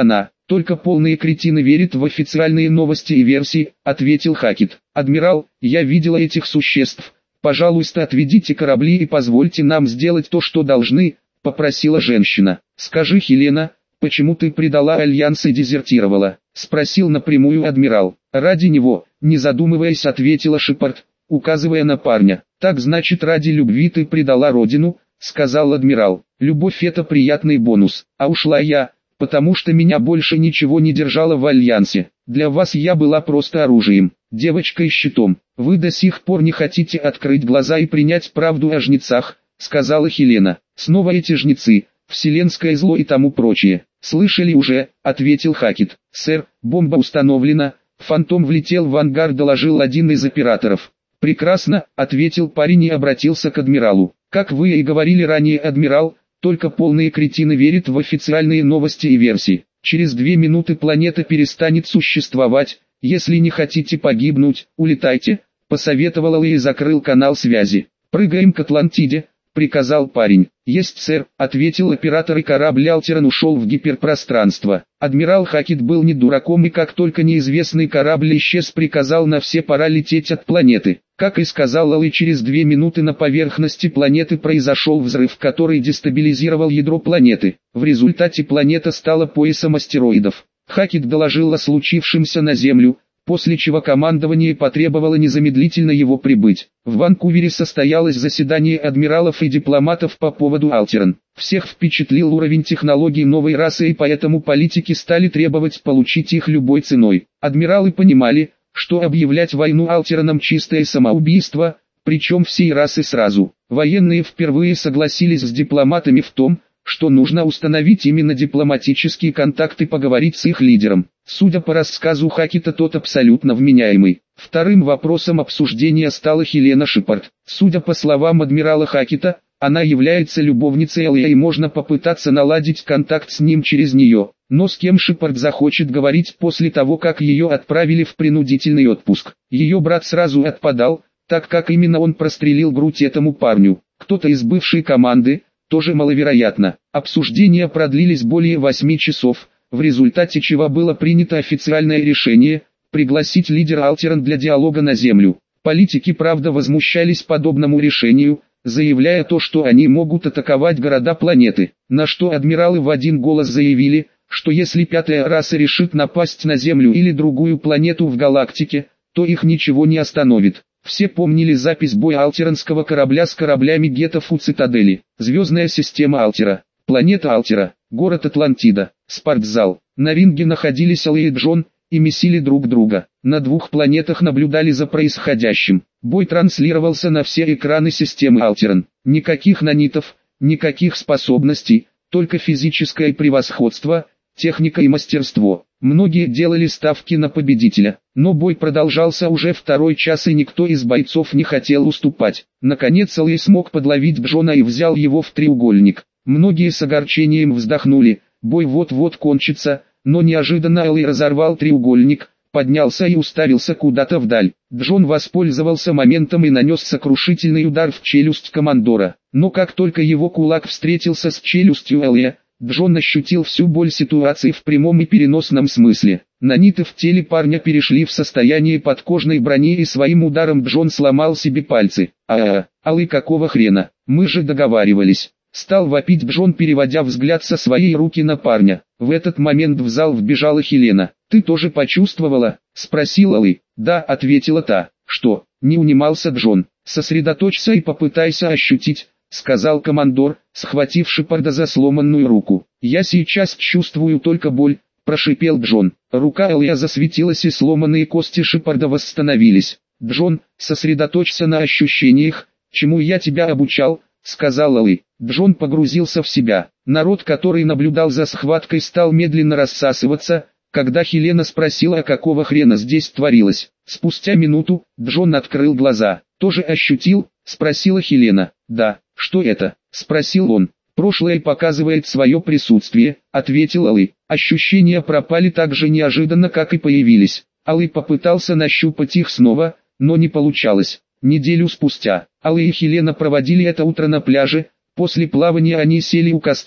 только полные кретины верят в официальные новости и версии, ответил Хакет. Адмирал, я видела этих существ. Пожалуйста, отведите корабли и позвольте нам сделать то, что должны, попросила женщина. Скажи, Хелена, почему ты предала Альянс и дезертировала? Спросил напрямую адмирал. Ради него, не задумываясь, ответила Шепард, указывая на парня. Так значит, ради любви ты предала родину, сказал адмирал. Любовь — это приятный бонус, а ушла я, потому что меня больше ничего не держало в Альянсе. Для вас я была просто оружием, девочкой и щитом. Вы до сих пор не хотите открыть глаза и принять правду о жнецах, сказала Хелена. Снова эти жнецы, вселенское зло и тому прочее. Слышали уже, ответил Хакет. Сэр, бомба установлена. Фантом влетел в ангар, доложил один из операторов. Прекрасно, ответил парень и обратился к адмиралу. Как вы и говорили ранее, адмирал, только полные кретины верят в официальные новости и версии. Через две минуты планета перестанет существовать. Если не хотите погибнуть, улетайте, посоветовал Алый и закрыл канал связи. Прыгаем к Атлантиде, приказал парень. Есть, сэр, ответил оператор, и корабль Алтеран ушел в гиперпространство. Адмирал Хакет был не дураком, и как только неизвестный корабль исчез, приказал на все пора лететь от планеты. Как и сказал Алый, через две минуты на поверхности планеты произошел взрыв, который дестабилизировал ядро планеты. В результате планета стала поясом астероидов. Хакет доложил о случившемся на Землю, после чего командование потребовало незамедлительно его прибыть. В Ванкувере состоялось заседание адмиралов и дипломатов по поводу Алтеран. Всех впечатлил уровень технологий новой расы, и поэтому политики стали требовать получить их любой ценой. Адмиралы понимали, что объявлять войну Алтеранам чистое самоубийство, причем всей расы сразу. Военные впервые согласились с дипломатами в том, что нужно установить именно дипломатические контакты и поговорить с их лидером. Судя по рассказу Хакета, тот абсолютно вменяемый. Вторым вопросом обсуждения стала Хелена Шепард. Судя по словам адмирала Хакета, она является любовницей Алия, и можно попытаться наладить контакт с ним через нее. Но с кем Шепард захочет говорить после того, как ее отправили в принудительный отпуск? Ее брат сразу отпадал, так как именно он прострелил грудь этому парню. Кто-то из бывшей команды, тоже маловероятно. Обсуждения продлились более восьми часов, в результате чего было принято официальное решение пригласить лидера Алтеран для диалога на Землю. Политики, правда, возмущались подобному решению, заявляя то, что они могут атаковать города планеты. На что адмиралы в один голос заявили, что если пятая раса решит напасть на Землю или другую планету в галактике, то их ничего не остановит. Все помнили запись боя алтеранского корабля с кораблями гетов у цитадели. Звездная система Алтера, планета Алтера, город Атлантида, спортзал. На ринге находились Алый и Джон, и месили друг друга. На двух планетах наблюдали за происходящим. Бой транслировался на все экраны системы Алтеран. Никаких нанитов, никаких способностей, только физическое превосходство, техника и мастерство. Многие делали ставки на победителя, но бой продолжался уже второй час, и никто из бойцов не хотел уступать. Наконец Алый смог подловить Джона и взял его в треугольник. Многие с огорчением вздохнули, бой вот-вот кончится, но неожиданно Алый разорвал треугольник, поднялся и уставился куда-то вдаль. Джон воспользовался моментом и нанес сокрушительный удар в челюсть командора. Но как только его кулак встретился с челюстью Алия, Джон ощутил всю боль ситуации в прямом и переносном смысле. Наниты в теле парня перешли в состояние подкожной брони, и своим ударом Джон сломал себе пальцы. «А-а, Алый, какого хрена? Мы же договаривались!» Стал вопить Джон, переводя взгляд со своей руки на парня. В этот момент в зал вбежала Хелена. «Ты тоже почувствовала?» — спросил Алый. «Да», — ответила та. «Что?» — не унимался Джон. «Сосредоточься и попытайся ощутить», — сказал командор, схватив Шепарда за сломанную руку. «Я сейчас чувствую только боль», — прошипел Джон. Рука Алия засветилась, и сломанные кости Шепарда восстановились. «Джон, сосредоточься на ощущениях, чему я тебя обучал», — сказал Алый. Джон погрузился в себя. Народ, который наблюдал за схваткой, стал медленно рассасываться, когда Хелена спросила, а какого хрена здесь творилось. Спустя минуту, Джон открыл глаза. «Тоже ощутил?» — спросила Хелена. «Да». «Что это?» — спросил он. «Прошлое показывает свое присутствие», — ответил Алый. Ощущения пропали так же неожиданно, как и появились. Алый попытался нащупать их снова, но не получалось. Неделю спустя, Алый и Хелена проводили это утро на пляже. После плавания они сели у костра,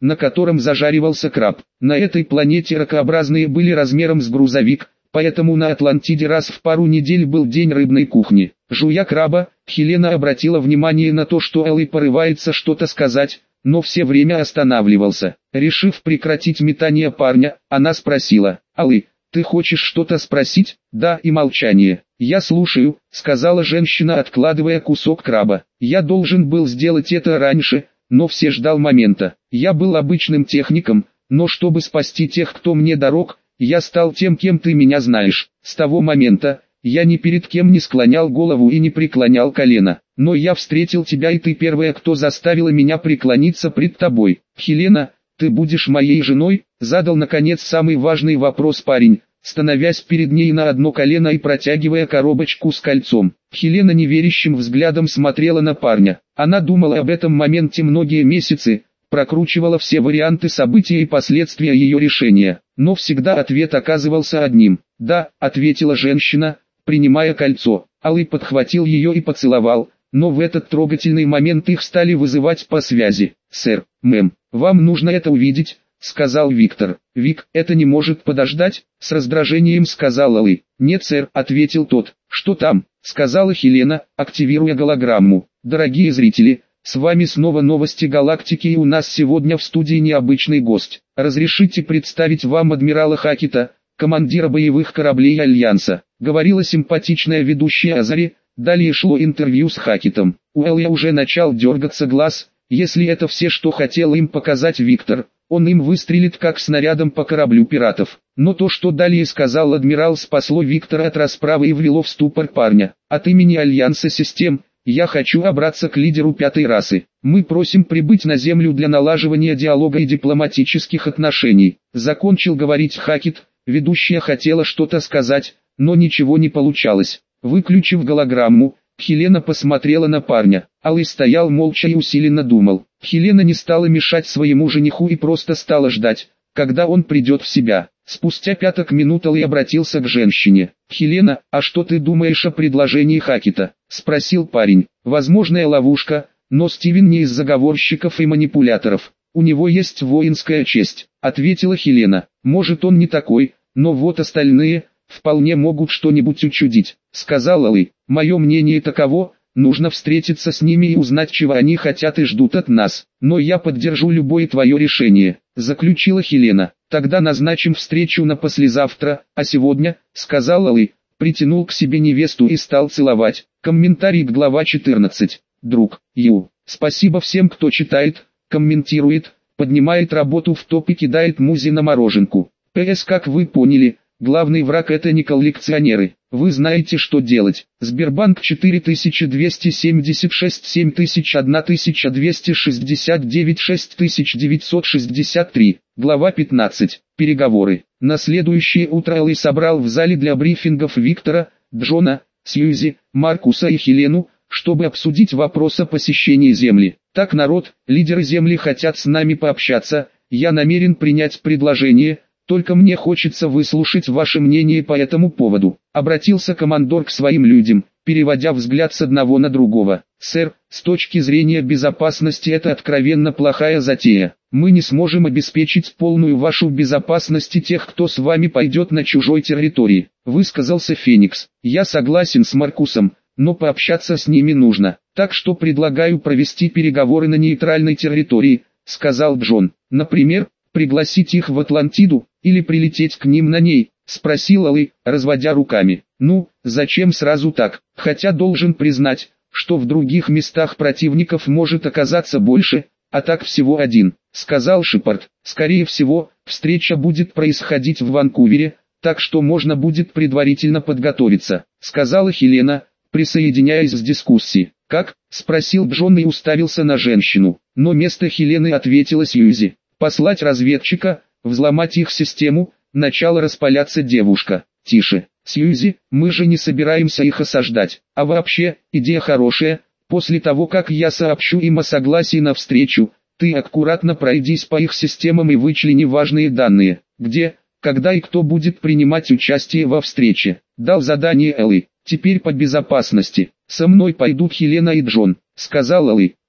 на котором зажаривался краб. На этой планете ракообразные были размером с грузовик, поэтому на Атлантиде раз в пару недель был день рыбной кухни. Жуя краба, Хелена обратила внимание на то, что Элли порывается что-то сказать, но все время останавливался. Решив прекратить метание парня, она спросила: «Элли, ты хочешь что-то спросить?» «Да», и молчание. «Я слушаю», — сказала женщина, откладывая кусок краба. «Я должен был сделать это раньше, но все ждал момента. Я был обычным техником, но чтобы спасти тех, кто мне дорог, я стал тем, кем ты меня знаешь. С того момента я ни перед кем не склонял голову и не преклонял колено. Но я встретил тебя, и ты первая, кто заставила меня преклониться пред тобой. Хелена, ты будешь моей женой?» Задал наконец самый важный вопрос парень, становясь перед ней на одно колено и протягивая коробочку с кольцом. Хелена неверящим взглядом смотрела на парня. Она думала об этом моменте многие месяцы, прокручивала все варианты событий и последствия ее решения, но всегда ответ оказывался одним. «Да», — ответила женщина, принимая кольцо. Алый подхватил ее и поцеловал, но в этот трогательный момент их стали вызывать по связи. «Сэр, мэм, вам нужно это увидеть», — сказал Виктор. «Вик, это не может подождать», — с раздражением сказал Алый. «Нет, сэр», — ответил тот. «Что там?» — сказала Хелена, активируя голограмму. «Дорогие зрители, с вами снова новости галактики, и у нас сегодня в студии необычный гость. Разрешите представить вам адмирала Хакета, командира боевых кораблей Альянса», — говорила симпатичная ведущая Азари. Далее шло интервью с Хакетом. У Элли уже начал дергаться глаз. Если это все, что хотел им показать Виктор, он им выстрелит как снарядом по кораблю пиратов. Но то, что далее сказал адмирал, спасло Виктора от расправы и ввело в ступор парня. «От имени Альянса Систем, я хочу обратиться к лидеру пятой расы. Мы просим прибыть на Землю для налаживания диалога и дипломатических отношений», — закончил говорить Хакет. Ведущая хотела что-то сказать, но ничего не получалось. Выключив голограмму, Хелена посмотрела на парня. Алый стоял молча и усиленно думал. Хелена не стала мешать своему жениху и просто стала ждать, когда он придет в себя. Спустя пяток минут Алый обратился к женщине. «Хелена, а что ты думаешь о предложении Хакета?» — спросил парень. «Возможная ловушка, но Стивен не из заговорщиков и манипуляторов. У него есть воинская честь», — ответила Хелена. «Может, он не такой, но вот остальные вполне могут что-нибудь учудить», — сказал Алый. «Мое мнение таково, нужно встретиться с ними и узнать, чего они хотят и ждут от нас. Но я поддержу любое твое решение», — заключила Хелена. «Тогда назначим встречу на послезавтра, а сегодня», — сказал Алый, притянул к себе невесту и стал целовать. Комментарий к глава четырнадцать. Друг, Ю. Спасибо всем, кто читает, комментирует, поднимает работу в топ и кидает музе на мороженку. ПС, как вы поняли, главный враг — это не коллекционеры. Вы знаете, что делать. Сбербанк четыре тысячи двести семьдесят шесть семь тысяч одна тысяча двести шестьдесят девять шесть тысяч девятьсот шестьдесят три. Глава пятнадцать. Переговоры. На следующее утро Элли собрал в зале для брифингов Виктора, Джона, Сьюзи, Маркуса и Хелену, чтобы обсудить вопрос о посещении Земли. «Так, народ, лидеры Земли хотят с нами пообщаться, я намерен принять предложение, только мне хочется выслушать ваше мнение по этому поводу», — обратился командор к своим людям, переводя взгляд с одного на другого. «Сэр, с точки зрения безопасности это откровенно плохая затея. Мы не сможем обеспечить полную вашу безопасность и тех, кто с вами пойдет на чужой территории», — высказался Феникс. «Я согласен с Маркусом, но пообщаться с ними нужно, так что предлагаю провести переговоры на нейтральной территории», — сказал Джон. «Например, пригласить их в Атлантиду, или прилететь к ним на ней?» — спросил Алый, разводя руками. «Ну, зачем сразу так? Хотя должен признать, что в других местах противников может оказаться больше, а так всего один», — сказал Шепард. «Скорее всего, встреча будет происходить в Ванкувере, так что можно будет предварительно подготовиться», — сказала Хелена, присоединяясь к дискуссии. «Как?» — спросил Джон и уставился на женщину. Но вместо Хелены ответила Сьюзи. «Послать разведчика, взломать их систему», — начала распаляться девушка. «Тише, Сьюзи, мы же не собираемся их осаждать. А вообще, идея хорошая, после того как я сообщу им о согласии на встречу, ты аккуратно пройдись по их системам и вычлени важные данные, где, когда и кто будет принимать участие во встрече», — дал задание Элли. «Теперь по безопасности. Со мной пойдут Хелена и Джон», — сказал Элли.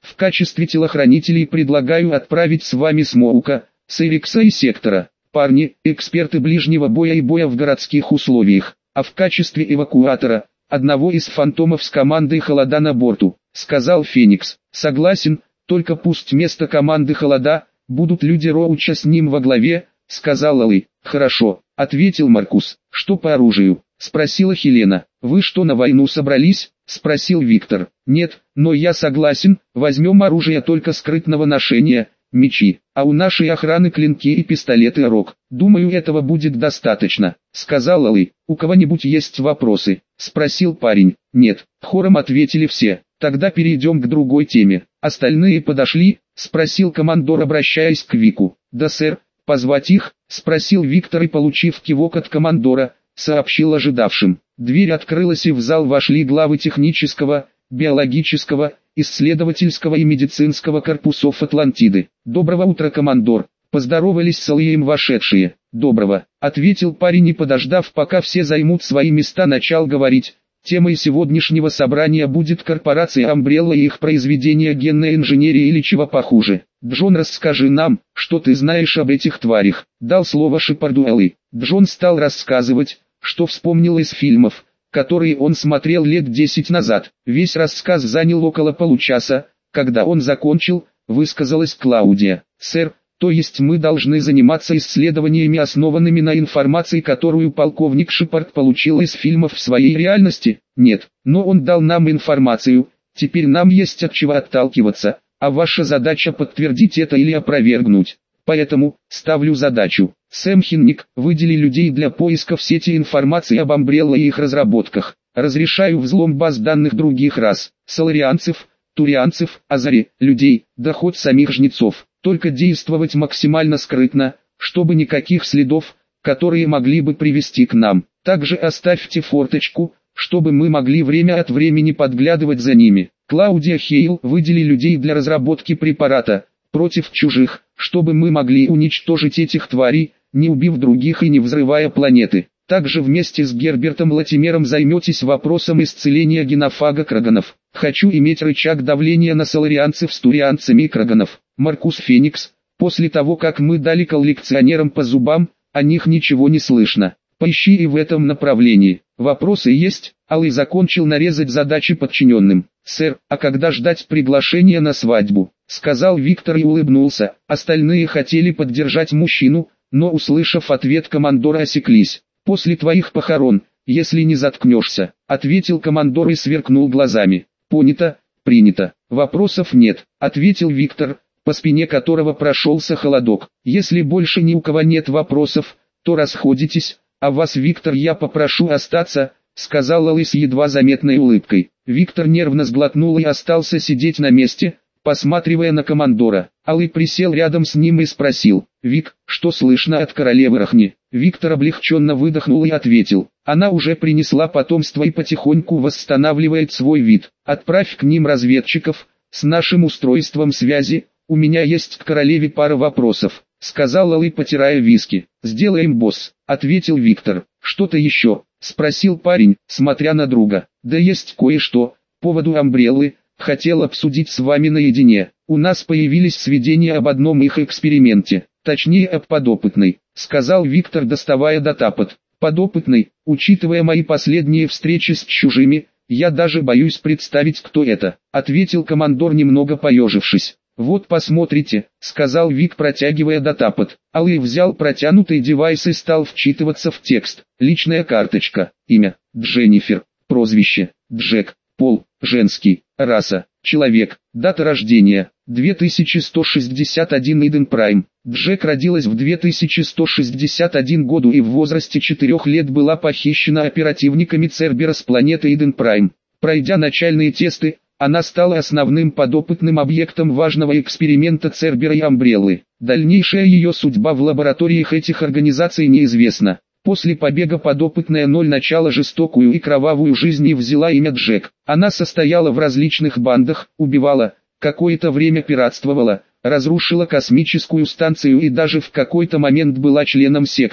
В качестве телохранителей предлагаю отправить с вами Смоука, Сейрикса и Сектора. Парни, эксперты ближнего боя и боя в городских условиях, а в качестве эвакуатора, одного из фантомов с командой Холода на борту, сказал Феникс. Согласен, только пусть вместо команды Холода будут люди Роуча с ним во главе, сказал Алый. Хорошо, ответил Маркус. Что по оружию? Спросила Хелена. Вы что, на войну собрались? Спросил Виктор. Нет, но я согласен, возьмем оружие только скрытного ношения, мечи, а у нашей охраны клинки и пистолеты Рог. Думаю, этого будет достаточно, сказал Алый. У кого-нибудь есть вопросы? Спросил парень. Нет, хором ответили все. Тогда перейдем к другой теме. Остальные подошли? Спросил командор, обращаясь к Вику. Да, сэр. Позвать их? Спросил Виктор и, получив кивок от командора, сообщил ожидавшим. Дверь открылась, и в зал вошли главы технического, биологического, исследовательского и медицинского корпусов Атлантиды. «Доброго утра, командор!» Поздоровались с Алием вошедшие. «Доброго», — ответил парень и, подождав, пока все займут свои места, начал говорить. Темой сегодняшнего собрания будет корпорация Umbrella и их произведение генной инженерии или чего похуже. Джон, расскажи нам, что ты знаешь об этих тварях. Дал слово Шепарду Элли. Джон стал рассказывать, что вспомнил из фильмов, которые он смотрел лет десять назад. Весь рассказ занял около получаса. Когда он закончил, высказалась Клаудия. «Сэр, то есть мы должны заниматься исследованиями, основанными на информации, которую полковник Шепард получил из фильмов в своей реальности? Нет, но он дал нам информацию, теперь нам есть от чего отталкиваться, а ваша задача подтвердить это или опровергнуть. Поэтому, ставлю задачу. Сэм Хинник, выдели людей для поиска в сети информации об Umbrella и их разработках. Разрешаю взлом баз данных других рас, соларианцев, турианцев, азари, людей, да хоть самих жнецов. Только действовать максимально скрытно, чтобы никаких следов, которые могли бы привести к нам. Также оставьте форточку, чтобы мы могли время от времени подглядывать за ними. Клаудия Хейл, выдели людей для разработки препарата против чужих, чтобы мы могли уничтожить этих тварей, не убив других и не взрывая планеты. Также вместе с Гербертом Латимером займетесь вопросом исцеления генофага краганов. Хочу иметь рычаг давления на соларианцев с турианцами и краганов. Маркус Феникс, после того как мы дали коллекционерам по зубам, о них ничего не слышно. Поищи и в этом направлении. Вопросы есть? Алый закончил нарезать задачи подчиненным. «Сэр, а когда ждать приглашения на свадьбу?» — сказал Виктор и улыбнулся. Остальные хотели поддержать мужчину, но, услышав ответ командора, осеклись. «После твоих похорон, если не заткнешься», — ответил командор и сверкнул глазами. «Понято, принято. Вопросов нет», — ответил Виктор, по спине которого прошелся холодок. «Если больше ни у кого нет вопросов, то расходитесь, а вас, Виктор, я попрошу остаться», — сказал Алый с едва заметной улыбкой. Виктор нервно сглотнул и остался сидеть на месте, посматривая на командора. Алый присел рядом с ним и спросил: «Вик, что слышно от королевы Рахни?» Виктор облегченно выдохнул и ответил: «Она уже принесла потомство и потихоньку восстанавливает свой вид. Отправь к ним разведчиков, с нашим устройством связи, у меня есть к королеве пара вопросов», — сказал Алый, потирая виски. «Сделаем, босс», — ответил Виктор. «Что-то еще?» — спросил парень, смотря на друга. «Да есть кое-что, по поводу Umbrella, хотел обсудить с вами наедине. У нас появились сведения об одном их эксперименте, точнее об подопытной», — сказал Виктор, доставая датапад. «Подопытный, учитывая мои последние встречи с чужими, я даже боюсь представить, кто это», — ответил командор, немного поежившись. «Вот посмотрите», — сказал Вик, протягивая датапад. Алый взял протянутый девайс и стал вчитываться в текст. Личная карточка. Имя: Дженнифер. Прозвище: Джек. Пол: женский. Раса: человек. Дата рождения: две тысячи сто шестьдесят один Иден Прайм. Джек родилась в две тысячи сто шестьдесят один году и в возрасте четырёх лет была похищена оперативниками Цербера с планеты Иден Прайм. Пройдя начальные тесты, она стала основным подопытным объектом важного эксперимента Цербера и Umbrella. Дальнейшая ее судьба в лабораториях этих организаций неизвестна. После побега подопытная ноль начала жестокую и кровавую жизнь и взяла имя Джек. Она состояла в различных бандах, убивала, какое-то время пиратствовала, разрушила космическую станцию и даже в какой-то момент была членом секты.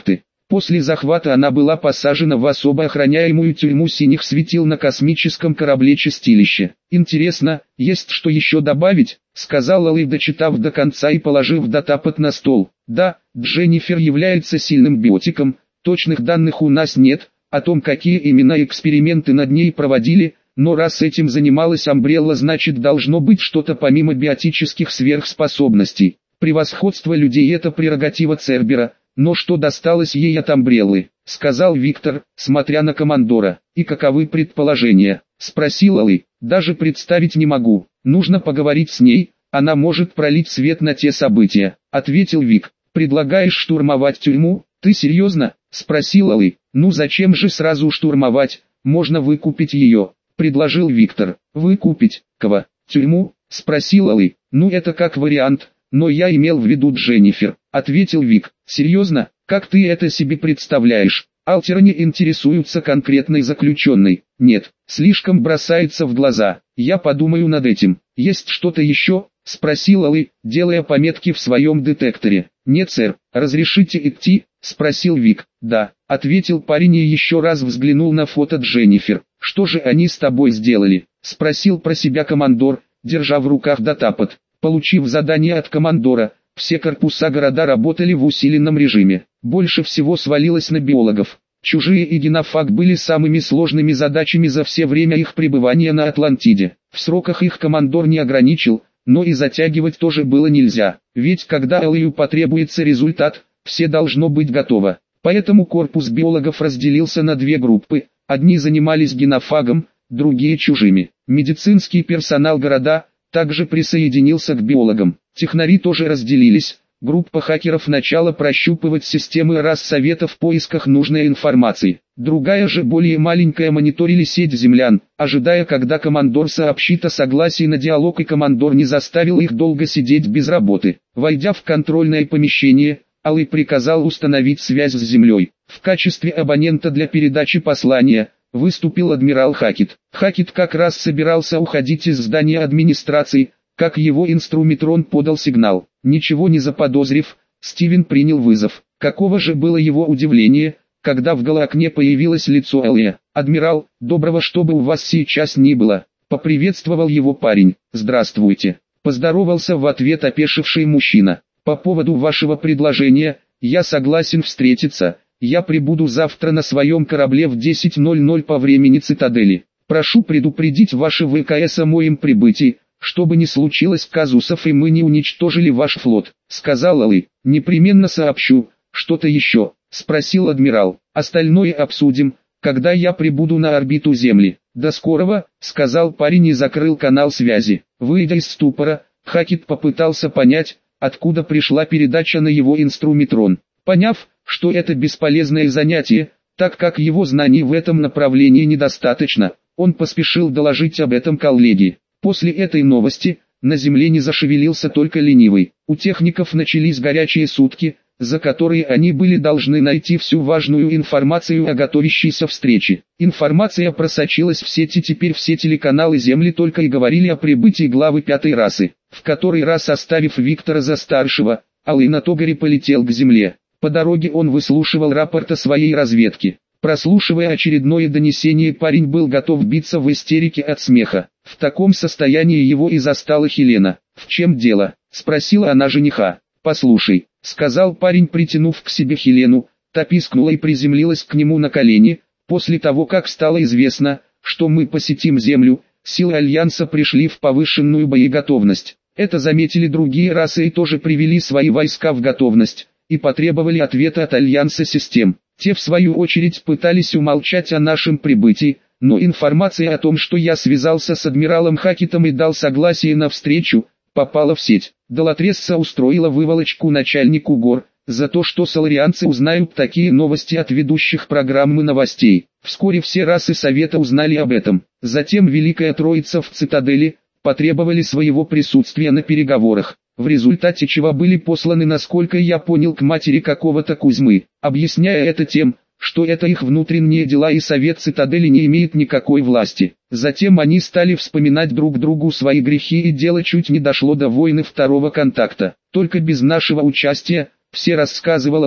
После захвата она была посажена в особо охраняемую тюрьму синих светил на космическом корабле «Чистилище». «Интересно, есть что еще добавить?» — сказал Алый, дочитав до конца и положив датапад на стол. «Да, Дженнифер является сильным биотиком, точных данных у нас нет, о том, какие именно эксперименты над ней проводили, но раз этим занималась Амбрелла, значит должно быть что-то помимо биотических сверхспособностей. Превосходство людей — это прерогатива Цербера, но что досталось ей от Амбреллы?» — сказал Виктор, смотря на командора. «И каковы предположения?» — спросил Алый. «Даже представить не могу. Нужно поговорить с ней, она может пролить свет на те события», — ответил Вик. «Предлагаешь штурмовать тюрьму? Ты серьезно?» — спросил Алый. «Ну зачем же сразу штурмовать, можно выкупить ее», — предложил Виктор. «Выкупить? Кого? Тюрьму?» — спросил Алый. «Ну это как вариант, но я имел в виду Дженнифер», — ответил Вик. «Серьезно? Как ты это себе представляешь? Алтеры не интересуются конкретной заключенной. Нет, слишком бросается в глаза. Я подумаю над этим. Есть что-то еще?» — спросил Алый, делая пометки в своем детекторе. «Нет, сэр. Разрешите идти?» — спросил Вик. «Да», — ответил парень и еще раз взглянул на фото Дженнифер. «Что же они с тобой сделали?» — спросил про себя командор, держа в руках датапад. Получив задание от командора, все корпуса города работали в усиленном режиме. Больше всего свалилось на биологов. Чужие и генофаг были самыми сложными задачами за все время их пребывания на Атлантиде. В сроках их командор не ограничил, но и затягивать тоже было нельзя. Ведь когда Алыю потребуется результат, все должно быть готово. Поэтому корпус биологов разделился на две группы. Одни занимались генофагом, другие чужими. Медицинский персонал города также присоединился к биологам. Технари тоже разделились. Группа хакеров начала прощупывать системы Рассовета в поисках нужной информации. Другая же, более маленькая, мониторили сеть землян, ожидая, когда командор сообщит о согласии на диалог, и командор не заставил их долго сидеть без работы. Войдя в контрольное помещение, Алый приказал установить связь с землей. В качестве абонента для передачи послания выступил адмирал Хакет. Хакет как раз собирался уходить из здания администрации, как его инструмитрон подал сигнал. Ничего не заподозрив, Стивен принял вызов. Каково же было его удивление, когда в голоокне появилось лицо Алия. «Адмирал, доброго, чтобы у вас сейчас ни было», — поприветствовал его парень. «Здравствуйте», — поздоровался в ответ опешивший мужчина. «По поводу вашего предложения, я согласен встретиться. Я прибуду завтра на своем корабле в десять ноль ноль по времени цитадели. Прошу предупредить ваши ВКС о моем прибытии, чтобы не случилось казусов и мы не уничтожили ваш флот», — сказал Алый. «Непременно сообщу. Что-то еще?» — спросил адмирал. «Остальное обсудим, когда я прибуду на орбиту Земли». «До скорого», — сказал парень и закрыл канал связи. Выйдя из ступора, Хакет попытался понять, откуда пришла передача на его инструмитрон. Поняв, что это бесполезное занятие, так как его знаний в этом направлении недостаточно, он поспешил доложить об этом коллеге. После этой новости, на земле не зашевелился только ленивый. У техников начались горячие сутки, за которые они были должны найти всю важную информацию о готовящейся встрече. Информация просочилась в сети, теперь все телеканалы Земли только и говорили о прибытии главы пятой расы. В который раз, оставив Виктора за старшего, Алый на Тогаре полетел к Земле. По дороге он выслушивал рапорт о своей разведке. Прослушивая очередное донесение, парень был готов биться в истерике от смеха. В таком состоянии его и застала Хелена. «В чем дело?» — спросила она жениха. «Послушай», — сказал парень, притянув к себе Хелену, та пискнула и приземлилась к нему на колени. «После того, как стало известно, что мы посетим Землю, силы Альянса пришли в повышенную боеготовность. Это заметили другие расы и тоже привели свои войска в готовность, и потребовали ответа от Альянса систем. Те в свою очередь пытались умолчать о нашем прибытии, но информация о том, что я связался с адмиралом Хакетом и дал согласие на встречу, попала в сеть. Долатресса устроила выволочку начальнику гор, за то, что соларианцы узнают такие новости от ведущих программы новостей. Вскоре все расы Совета узнали об этом. Затем Великая Троица в цитадели потребовали своего присутствия на переговорах, в результате чего были посланы, насколько я понял, к матери какого-то Кузьмы, объясняя это тем, что это их внутренние дела и Совет цитадели не имеет никакой власти. Затем они стали вспоминать друг другу свои грехи, и дело чуть не дошло до войны второго контакта. Только без нашего участия, все рассказывал Алый,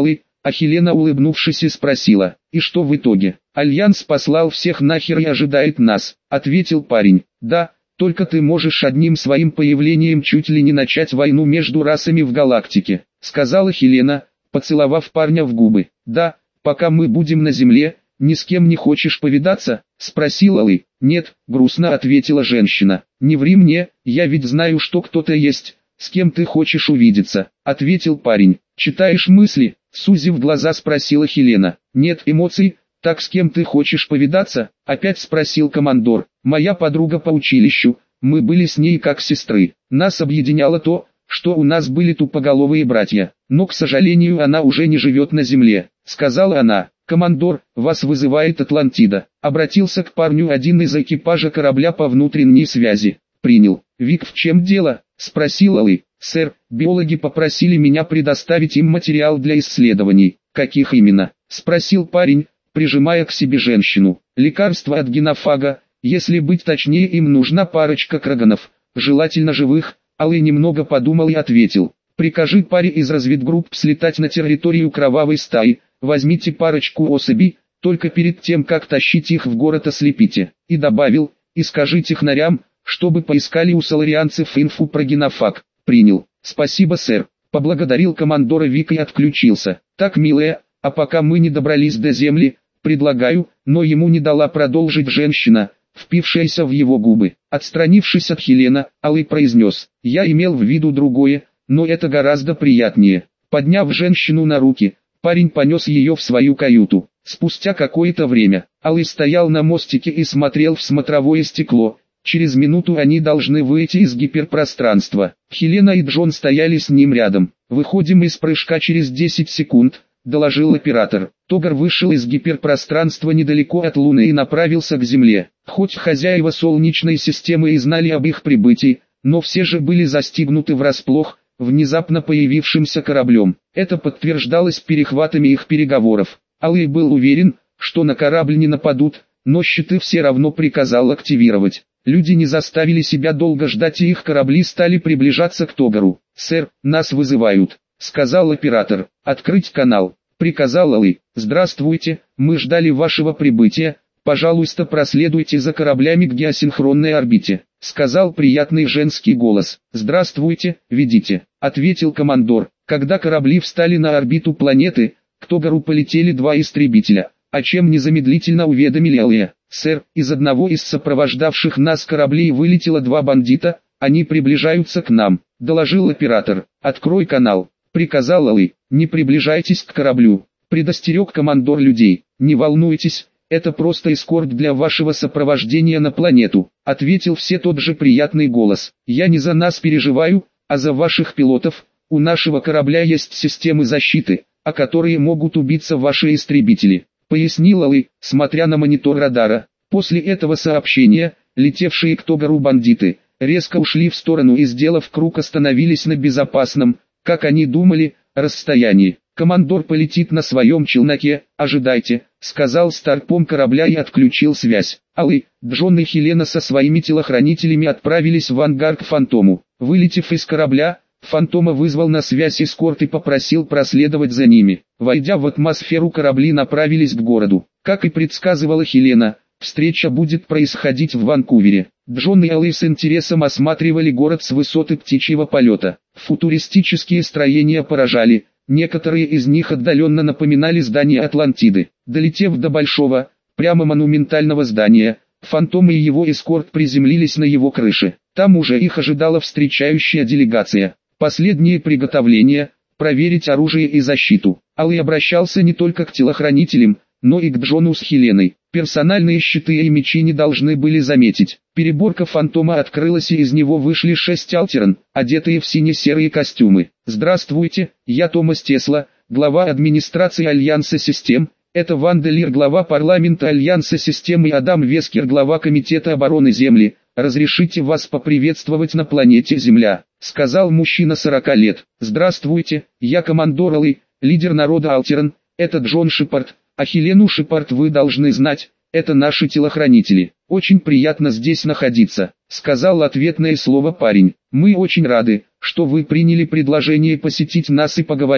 А Хелена, улыбнувшись, и спросила: «И что в итоге?» «Альянс послал всех нахер и ожидает нас», — ответил парень. «Да, только ты можешь одним своим появлением чуть ли не начать войну между расами в галактике», — сказала Хелена, поцеловав парня в губы. «Да, пока мы будем на Земле, ни с кем не хочешь повидаться?» — спросил Алый. «Нет», — грустно ответила женщина. «Не ври мне, я ведь знаю, что кто-то есть, с кем ты хочешь увидеться», — ответил парень. «Читаешь мысли?» — сузив глаза, спросила Хелена. «Нет эмоций, так с кем ты хочешь повидаться?» — опять спросил командор. «Моя подруга по училищу, мы были с ней как сестры. Нас объединяло то, что у нас были тупоголовые братья, но, к сожалению, она уже не живет на земле», — сказала она. «Командор, вас вызывает Атлантида», — обратился к парню один из экипажа корабля по внутренней связи. «Принял. Вик, в чем дело?» — спросил Алый. «Сэр, биологи попросили меня предоставить им материал для исследований». «Каких именно?» — спросил парень, прижимая к себе женщину. «Лекарство от генофага, если быть точнее, им нужна парочка краганов, желательно живых». Алый немного подумал и ответил: «Прикажи паре из разведгрупп слетать на территорию кровавой стаи, возьмите парочку особей, только перед тем, как тащить их в город, ослепите». И добавил: «И скажи технарям, чтобы поискали у соларианцев инфу про генофаг». «Принял. Спасибо, сэр», — поблагодарил командора Вик и отключился. «Так, милая, а пока мы не добрались до земли, предлагаю», но ему не дала продолжить женщина, впившаяся в его губы. Отстранившись от Хелена, Алый произнес: «Я имел в виду другое, но это гораздо приятнее». Подняв женщину на руки, парень понес ее в свою каюту. Спустя какое-то время, Алый стоял на мостике и смотрел в смотровое стекло. Через минуту они должны выйти из гиперпространства. Хелена и Джон стояли с ним рядом. «Выходим из прыжка через десять секунд», — доложил оператор. Тогар вышел из гиперпространства недалеко от Луны и направился к Земле. Хоть хозяева Солнечной системы и знали об их прибытии, но все же были застигнуты врасплох внезапно появившимся кораблем. Это подтверждалось перехватами их переговоров. Алый был уверен, что на корабль не нападут, но щиты все равно приказал активировать. Люди не заставили себя долго ждать, и их корабли стали приближаться к Тогару. «Сэр, нас вызывают», — сказал оператор. «Открыть канал», — приказал Алый. «Здравствуйте, мы ждали вашего прибытия, пожалуйста, проследуйте за кораблями к геосинхронной орбите», — сказал приятный женский голос. «Здравствуйте, ведите», — ответил командор. Когда корабли встали на орбиту планеты, к Тогару полетели два истребителя, о чем незамедлительно уведомили Алия. «Сэр, из одного из сопровождавших нас кораблей вылетело два бандита, они приближаются к нам», — доложил оператор. «Открой канал», — приказал Алый. «Не приближайтесь к кораблю», — предостерег командор людей. «Не волнуйтесь, это просто эскорт для вашего сопровождения на планету», — ответил все тот же приятный голос. «Я не за нас переживаю, а за ваших пилотов. У нашего корабля есть системы защиты, о которые могут убиться ваши истребители», — пояснил Алый, смотря на монитор радара. После этого сообщения, летевшие к Тогару бандиты, резко ушли в сторону и, сделав круг, остановились на безопасном, как они думали, расстоянии. «Командор полетит на своем челноке, ожидайте», — сказал старпом корабля и отключил связь. Алый, Джон и Хелена со своими телохранителями отправились в ангар к Фантому. Вылетев из корабля, Фантома вызвал на связь эскорт и попросил проследовать за ними. Войдя в атмосферу, корабли направились к городу. Как и предсказывала Хелена, встреча будет происходить в Ванкувере. Джон и Алый с интересом осматривали город с высоты птичьего полета. Футуристические строения поражали, некоторые из них отдаленно напоминали здания Атлантиды. Долетев до большого, прямо монументального здания, Фантом и его эскорт приземлились на его крыше. Там уже их ожидала встречающая делегация. Последние приготовления, проверить оружие и защиту. Алый обращался не только к телохранителям, но и к Джону с Хеленой. Персональные щиты и мечи не должны были заметить. Переборка Фантома открылась, и из него вышли шесть алтерн, одетые в сине-серые костюмы. «Здравствуйте, я Томас Тесла, глава администрации Альянса Систем. Это Ван Делир, глава парламента Альянса Систем, и Адам Вескер, глава Комитета обороны Земли. Разрешите вас поприветствовать на планете Земля», — сказал мужчина сорока лет. «Здравствуйте, я командор Алый, лидер народа Алтерн. Это Джон Шепард, а Хелену Шепард вы должны знать, это наши телохранители. Очень приятно здесь находиться», — сказал ответное слово парень. «Мы очень рады, что вы приняли предложение посетить нас и поговорить.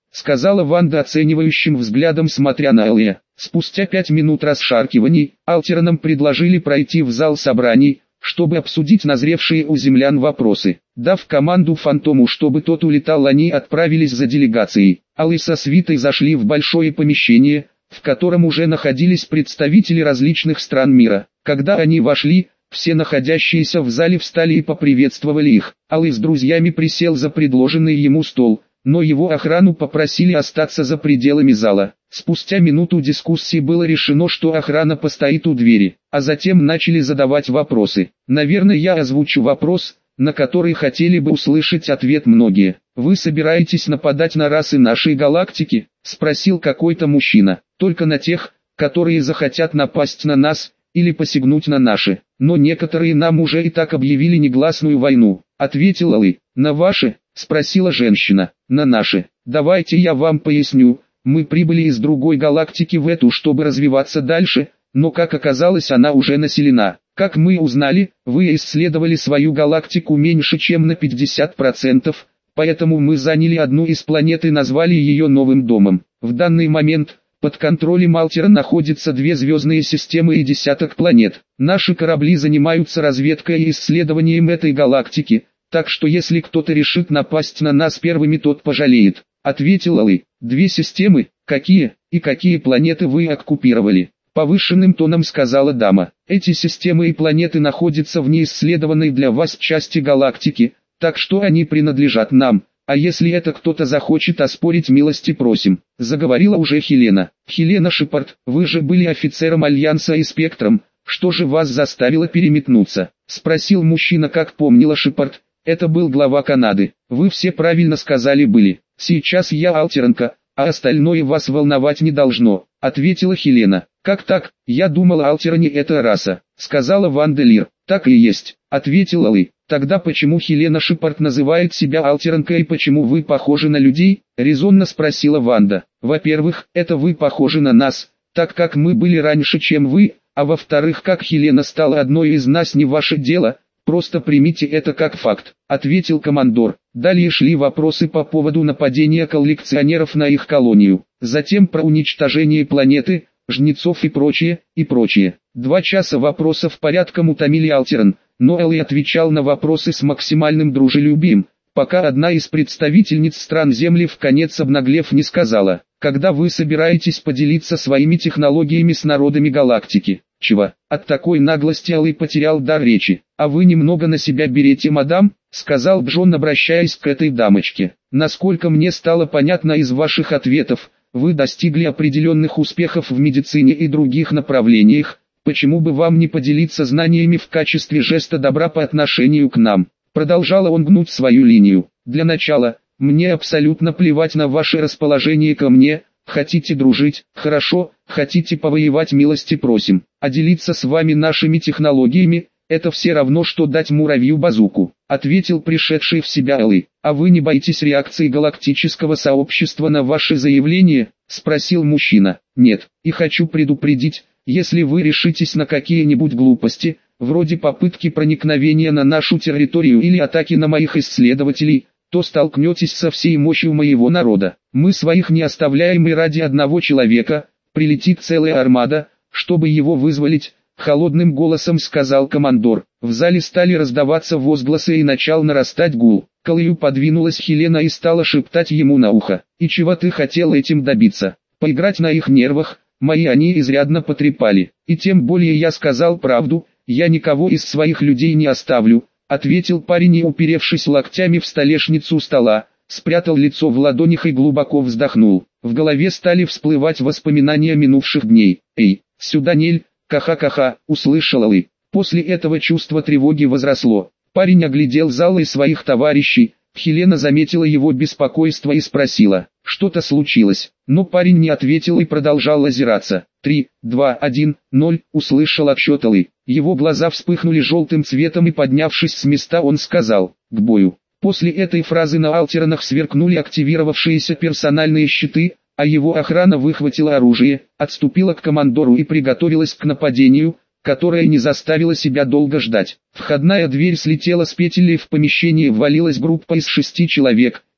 сказала Ванда оценивающим взглядом, смотря на Элли. Спустя пять минут расшаркиваний, Алтернам предложили пройти в зал собраний, чтобы обсудить назревшие у землян вопросы. Дав команду Фантому, чтобы тот улетал, они отправились за делегацией. Алый со свитой зашли в большое помещение, в котором уже находились представители различных стран мира. Когда они вошли, все находящиеся в зале встали и поприветствовали их. Алый с друзьями присел за предложенный ему стол, но его охрану попросили остаться за пределами зала. Спустя минуту дискуссии было решено, что охрана постоит у двери, а затем начали задавать вопросы. Наверное, я озвучу вопрос, на который хотели бы услышать ответ многие. «Вы собираетесь нападать на расы нашей галактики?» – спросил какой-то мужчина. «Только на тех, которые захотят напасть на нас, или посягнуть на наши. Но некоторые нам уже и так объявили негласную войну», – ответил Алый. «На ваши?» – спросила женщина. «На наши. Давайте я вам поясню. Мы прибыли из другой галактики в эту, чтобы развиваться дальше, но как оказалось, она уже населена. Как мы узнали, вы исследовали свою галактику меньше чем на пятьдесят процентов, поэтому мы заняли одну из планет и назвали ее новым домом. В данный момент под контролем Алтера находятся две звездные системы и десяток планет. Наши корабли занимаются разведкой и исследованием этой галактики, так что если кто-то решит напасть на нас первыми, тот пожалеет», — ответил Алый. «Две системы? Какие? И какие планеты вы оккупировали?» Повышенным тоном сказала дама. «Эти системы и планеты находятся в неисследованной для вас части галактики, так что они принадлежат нам, а если это кто-то захочет оспорить, милости просим», — заговорила уже Хелена. «Хелена Шепард, вы же были офицером Альянса и Спектром, что же вас заставило переметнуться?» — спросил мужчина. «Как помнила Шепард, это был глава Канады. Вы все правильно сказали были. Сейчас я Алтеранка, а остальное вас волновать не должно», — ответила Хелена. «Как так? Я думала, Алтеране это раса», — сказала Ванда Лир. «Так и есть», — ответил Алый. «Тогда почему Хелена Шепард называет себя Алтеранкой и почему вы похожи на людей?» — резонно спросила Ванда. «Во-первых, это вы похожи на нас, так как мы были раньше, чем вы, а во-вторых, как Хелена стала одной из нас, не ваше дело, просто примите это как факт», — ответил командор. Далее шли вопросы по поводу нападения коллекционеров на их колонию, затем про уничтожение планеты, жнецов и прочее, и прочее. Два часа вопросов порядком утомили Алтеран, но Элли отвечал на вопросы с максимальным дружелюбием, пока одна из представительниц стран Земли вконец обнаглев не сказала: «Когда вы собираетесь поделиться своими технологиями с народами галактики?» «Чего?» От такой наглости Элли потерял дар речи. «А вы немного на себя берете, мадам?» — сказал Джон, обращаясь к этой дамочке. «Насколько мне стало понятно из ваших ответов, вы достигли определенных успехов в медицине и других направлениях, почему бы вам не поделиться знаниями в качестве жеста добра по отношению к нам?» Продолжала он гнуть свою линию. «Для начала, мне абсолютно плевать на ваше расположение ко мне, хотите дружить, хорошо, хотите повоевать, милости просим, а делиться с вами нашими технологиями, это все равно, что дать муравью базуку», — ответил пришедший в себя Элли. «А вы не боитесь реакции галактического сообщества на ваши заявления?» — спросил мужчина. «Нет, и хочу предупредить, если вы решитесь на какие-нибудь глупости, вроде попытки проникновения на нашу территорию или атаки на моих исследователей, то столкнетесь со всей мощью моего народа. Мы своих не оставляем, и ради одного человека прилетит целая армада, чтобы его вызволить», — холодным голосом сказал командор. В зале стали раздаваться возгласы и начал нарастать гул. К Алию подвинулась Хелена и стала шептать ему на ухо: «И чего ты хотел этим добиться? Поиграть на их нервах? Мои они изрядно потрепали. И тем более я сказал правду, я никого из своих людей не оставлю», — ответил парень и, уперевшись локтями в столешницу стола, спрятал лицо в ладонях и глубоко вздохнул. В голове стали всплывать воспоминания минувших дней. «Эй, сюда, Нель, каха-каха», — услышал Алый. После этого чувство тревоги возросло. Парень оглядел зал и своих товарищей. Хелена заметила его беспокойство и спросила: «Что-то случилось?» Но парень не ответил и продолжал озираться. «Три, два, один, ноль», — услышал отсчет Алый. Его глаза вспыхнули желтым цветом и, поднявшись с места, он сказал: «К бою». После этой фразы на Алтеранах сверкнули активировавшиеся персональные щиты, а его охрана выхватила оружие, отступила к командору и приготовилась к нападению, которое не заставило себя долго ждать. Входная дверь слетела с петель, и в помещение ввалилась группа из шести человек,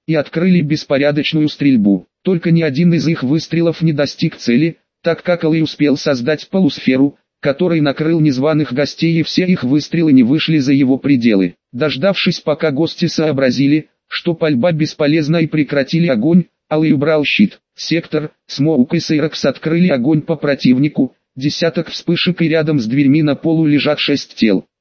и открыли беспорядочную стрельбу. Только ни один из их выстрелов не достиг цели, так как Алый успел создать полусферу, который накрыл незваных гостей, и все их выстрелы не вышли за его пределы. Дождавшись, пока гости сообразили, что пальба бесполезна, и прекратили огонь, Алый убрал щит. Сектор, Смоук и Сейракс открыли огонь по противнику. Десяток вспышек, и рядом с дверьми на полу лежат шесть тел.